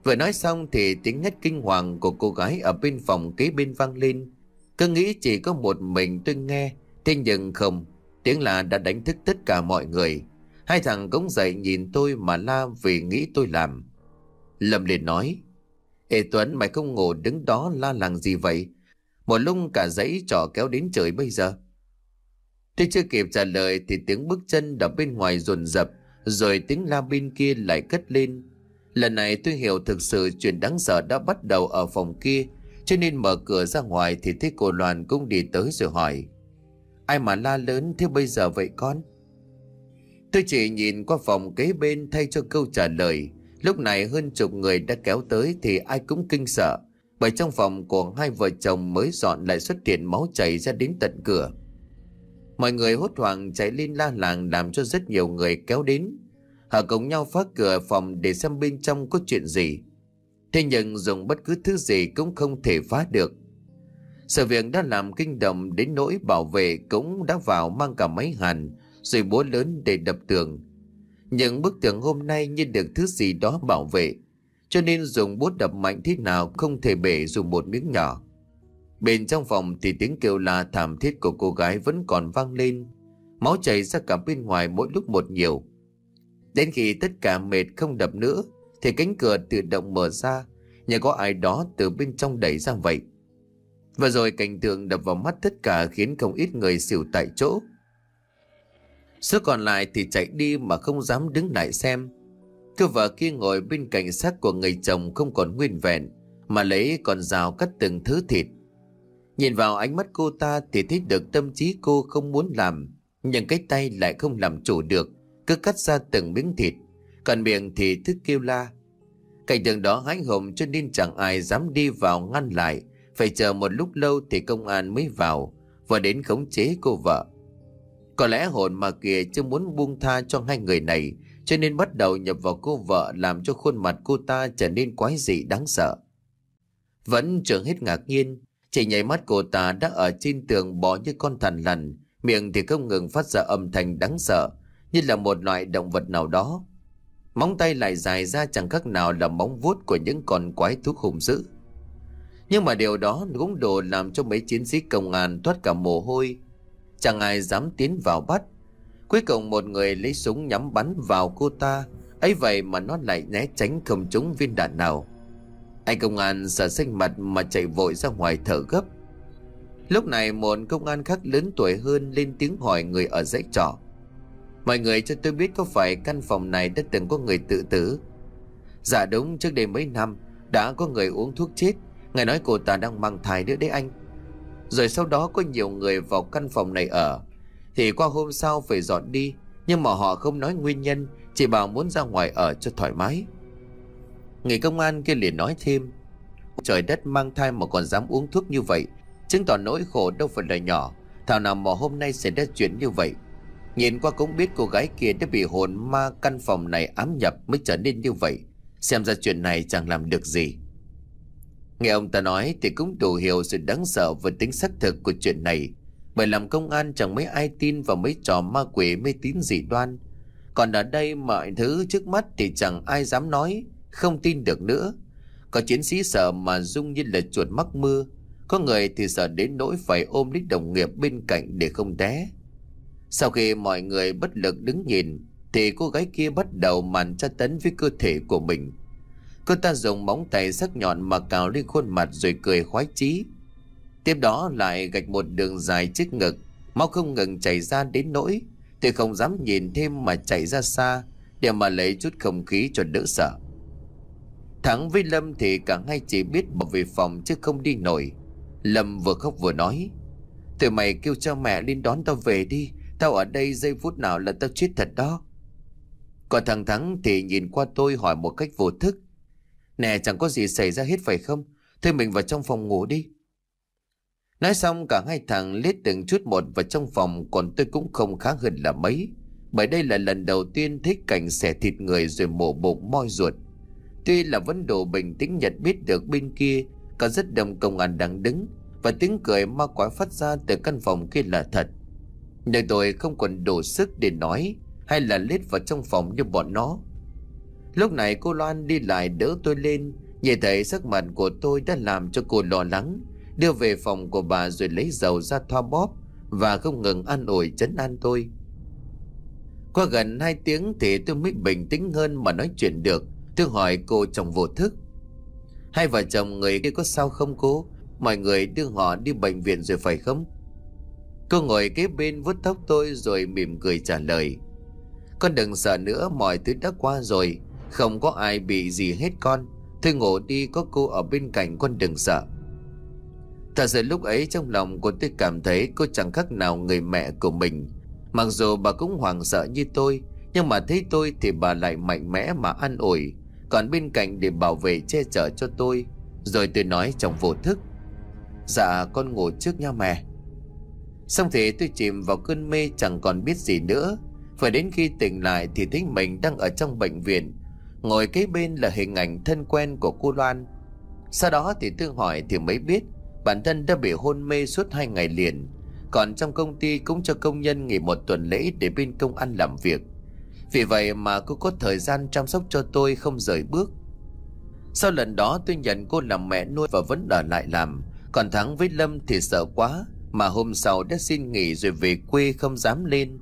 Vừa nói xong thì tiếng hét kinh hoàng của cô gái ở bên phòng kế bên vang lên. Cứ nghĩ chỉ có một mình tôi nghe, thế nhưng không, tiếng la đã đánh thức tất cả mọi người. Hai thằng cũng dậy nhìn tôi mà la vì nghĩ tôi làm. Lâm liền nói: Ê Tuấn, mày không ngủ đứng đó la làng gì vậy? Một lúc cả dãy trò kéo đến trời bây giờ. Tôi chưa kịp trả lời thì tiếng bước chân đập bên ngoài dồn dập, rồi tiếng la bên kia lại cất lên. Lần này tôi hiểu thực sự chuyện đáng sợ đã bắt đầu ở phòng kia, cho nên mở cửa ra ngoài thì thấy cô Loan cũng đi tới rồi hỏi: Ai mà la lớn thế bây giờ vậy con? Tôi chỉ nhìn qua phòng kế bên thay cho câu trả lời. Lúc này hơn chục người đã kéo tới thì ai cũng kinh sợ, bởi trong phòng của hai vợ chồng mới dọn lại xuất hiện máu chảy ra đến tận cửa. Mọi người hốt hoảng chạy lên la làng làm cho rất nhiều người kéo đến. Họ cùng nhau phá cửa phòng để xem bên trong có chuyện gì. Thế nhưng dùng bất cứ thứ gì cũng không thể phá được. Sự việc đã làm kinh động đến nỗi bảo vệ cũng đã vào mang cả máy hàn rồi búa lớn để đập tường. Nhưng bức tường hôm nay như được thứ gì đó bảo vệ, cho nên dùng búa đập mạnh thế nào không thể bể dù một miếng nhỏ. Bên trong phòng thì tiếng kêu la thảm thiết của cô gái vẫn còn vang lên. Máu chảy ra cả bên ngoài mỗi lúc một nhiều. Đến khi tất cả mệt không đập nữa thì cánh cửa tự động mở ra, như có ai đó từ bên trong đẩy ra vậy. Và rồi cảnh tượng đập vào mắt tất cả khiến không ít người xỉu tại chỗ. Số còn lại thì chạy đi mà không dám đứng lại xem. Cô vợ kia ngồi bên cạnh xác của người chồng không còn nguyên vẹn, mà lấy con dao cắt từng thứ thịt. Nhìn vào ánh mắt cô ta thì thấy được tâm trí cô không muốn làm, nhưng cái tay lại không làm chủ được, cứ cắt ra từng miếng thịt, còn miệng thì thức kêu la. Cảnh tượng đó hãi hùng cho nên chẳng ai dám đi vào ngăn lại, phải chờ một lúc lâu thì công an mới vào và đến khống chế cô vợ. Có lẽ hồn ma kia chưa muốn buông tha cho hai người này, cho nên bắt đầu nhập vào cô vợ, làm cho khuôn mặt cô ta trở nên quái dị đáng sợ. Vẫn chưa hết ngạc nhiên, chỉ nháy mắt cô ta đã ở trên tường bò như con thằn lằn, miệng thì không ngừng phát ra âm thanh đáng sợ, như là một loại động vật nào đó. Móng tay lại dài ra chẳng khác nào là móng vuốt của những con quái thú hung dữ. Nhưng mà điều đó cũng đủ làm cho mấy chiến sĩ công an toát cả mồ hôi. Chẳng ai dám tiến vào bắt. Cuối cùng một người lấy súng nhắm bắn vào cô ta, ấy vậy mà nó lại né tránh không trúng viên đạn nào. Anh công an sợ xanh mặt mà chạy vội ra ngoài thở gấp. Lúc này một công an khác lớn tuổi hơn lên tiếng hỏi người ở dãy trọ: Mọi người cho tôi biết có phải căn phòng này đã từng có người tự tử? Dạ đúng, trước đây mấy năm đã có người uống thuốc chết. Ngài nói cô ta đang mang thai nữa đấy anh. Rồi sau đó có nhiều người vào căn phòng này ở, thì qua hôm sau phải dọn đi, nhưng mà họ không nói nguyên nhân, chỉ bảo muốn ra ngoài ở cho thoải mái. Người công an kia liền nói thêm: Trời đất, mang thai mà còn dám uống thuốc như vậy, chứng tỏ nỗi khổ đâu phải là nhỏ. Thảo nào mà hôm nay xảy ra chuyện như vậy. Nhìn qua cũng biết cô gái kia đã bị hồn ma căn phòng này ám nhập mới trở nên như vậy. Xem ra chuyện này chẳng làm được gì. Nghe ông ta nói thì cũng đủ hiểu sự đáng sợ và tính xác thực của chuyện này. Bởi làm công an chẳng mấy ai tin vào mấy trò ma quỷ mê tín dị đoan. Còn ở đây mọi thứ trước mắt thì chẳng ai dám nói, không tin được nữa. Có chiến sĩ sợ mà rung như là chuột mắc mưa. Có người thì sợ đến nỗi phải ôm lấy đồng nghiệp bên cạnh để không té. Sau khi mọi người bất lực đứng nhìn thì cô gái kia bắt đầu màn tra tấn với cơ thể của mình. Cô ta dùng móng tay sắc nhọn mà cào lên khuôn mặt rồi cười khoái chí. Tiếp đó lại gạch một đường dài trước ngực, máu không ngừng chảy ra đến nỗi tôi không dám nhìn thêm mà chạy ra xa để mà lấy chút không khí cho đỡ sợ. Thắng với Lâm thì cả hai chỉ biết bỏ về phòng chứ không đi nổi. Lâm vừa khóc vừa nói: Tụi mày kêu cho mẹ lên đón tao về đi, tao ở đây giây phút nào là tao chết thật đó. Còn thằng Thắng thì nhìn qua tôi hỏi một cách vô thức: Nè, chẳng có gì xảy ra hết phải không? Thôi mình vào trong phòng ngủ đi. Nói xong cả hai thằng lết từng chút một vào trong phòng, còn tôi cũng không khá hơn là mấy. Bởi đây là lần đầu tiên thấy cảnh xẻ thịt người rồi mổ bụng moi ruột. Tuy là vẫn đủ bình tĩnh nhận biết được bên kia có rất đông công an đang đứng, và tiếng cười ma quái phát ra từ căn phòng kia là thật. Nhưng tôi không còn đủ sức để nói hay là lết vào trong phòng như bọn nó. Lúc này cô Loan đi lại đỡ tôi lên. Nhìn thấy sắc mặt của tôi đã làm cho cô lo lắng, đưa về phòng của bà rồi lấy dầu ra thoa bóp và không ngừng an ủi trấn an tôi. Qua gần hai tiếng thì tôi mới bình tĩnh hơn mà nói chuyện được. Tôi hỏi cô trong vô thức: hai vợ chồng người kia có sao không cô? Mọi người đưa họ đi bệnh viện rồi phải không? Cô ngồi kế bên vuốt tóc tôi rồi mỉm cười trả lời: con đừng sợ nữa, mọi thứ đã qua rồi. Không có ai bị gì hết con. Thôi ngủ đi, có cô ở bên cạnh, con đừng sợ. Thật sự lúc ấy trong lòng của tôi cảm thấy cô chẳng khác nào người mẹ của mình. Mặc dù bà cũng hoảng sợ như tôi, nhưng mà thấy tôi thì bà lại mạnh mẽ mà an ủi, còn bên cạnh để bảo vệ che chở cho tôi. Rồi tôi nói trong vô thức: dạ con ngủ trước nha mẹ. Xong thì tôi chìm vào cơn mê chẳng còn biết gì nữa. Phải đến khi tỉnh lại thì thấy mình đang ở trong bệnh viện, ngồi kế bên là hình ảnh thân quen của cô Loan. Sau đó thì tôi hỏi thì mới biết bản thân đã bị hôn mê suốt hai ngày liền. Còn trong công ty cũng cho công nhân nghỉ một tuần lễ để bên công ăn làm việc. Vì vậy mà cô có thời gian chăm sóc cho tôi không rời bước. Sau lần đó tôi nhận cô làm mẹ nuôi và vẫn ở lại làm. Còn Thắng với Lâm thì sợ quá, mà hôm sau đã xin nghỉ rồi về quê không dám lên.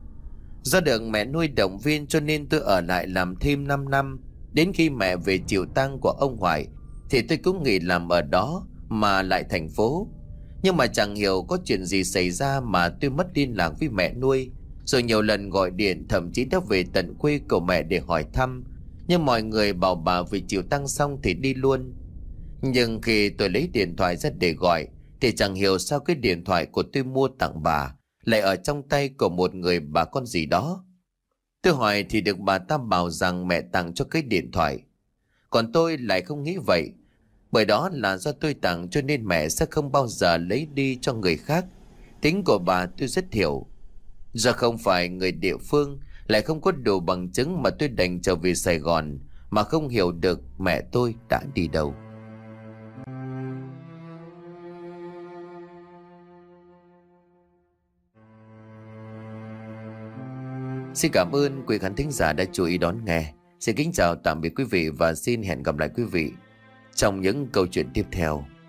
Do được mẹ nuôi động viên cho nên tôi ở lại làm thêm 5 năm. Đến khi mẹ về chịu tang của ông Hoài thì tôi cũng nghỉ làm ở đó mà lại thành phố. Nhưng mà chẳng hiểu có chuyện gì xảy ra mà tôi mất liên lạc với mẹ nuôi. Rồi nhiều lần gọi điện, thậm chí đã về tận quê của mẹ để hỏi thăm, nhưng mọi người bảo bà vì chịu tang xong thì đi luôn. Nhưng khi tôi lấy điện thoại ra để gọi thì chẳng hiểu sao cái điện thoại của tôi mua tặng bà lại ở trong tay của một người bà con gì đó. Tôi hỏi thì được bà ta bảo rằng mẹ tặng cho cái điện thoại. Còn tôi lại không nghĩ vậy, bởi đó là do tôi tặng cho nên mẹ sẽ không bao giờ lấy đi cho người khác. Tính của bà tôi rất hiểu. Do không phải người địa phương, lại không có đủ bằng chứng mà tôi đành trở về Sài Gòn, mà không hiểu được mẹ tôi đã đi đâu. Xin cảm ơn quý khán thính giả đã chú ý đón nghe. Xin kính chào tạm biệt quý vị và xin hẹn gặp lại quý vị trong những câu chuyện tiếp theo.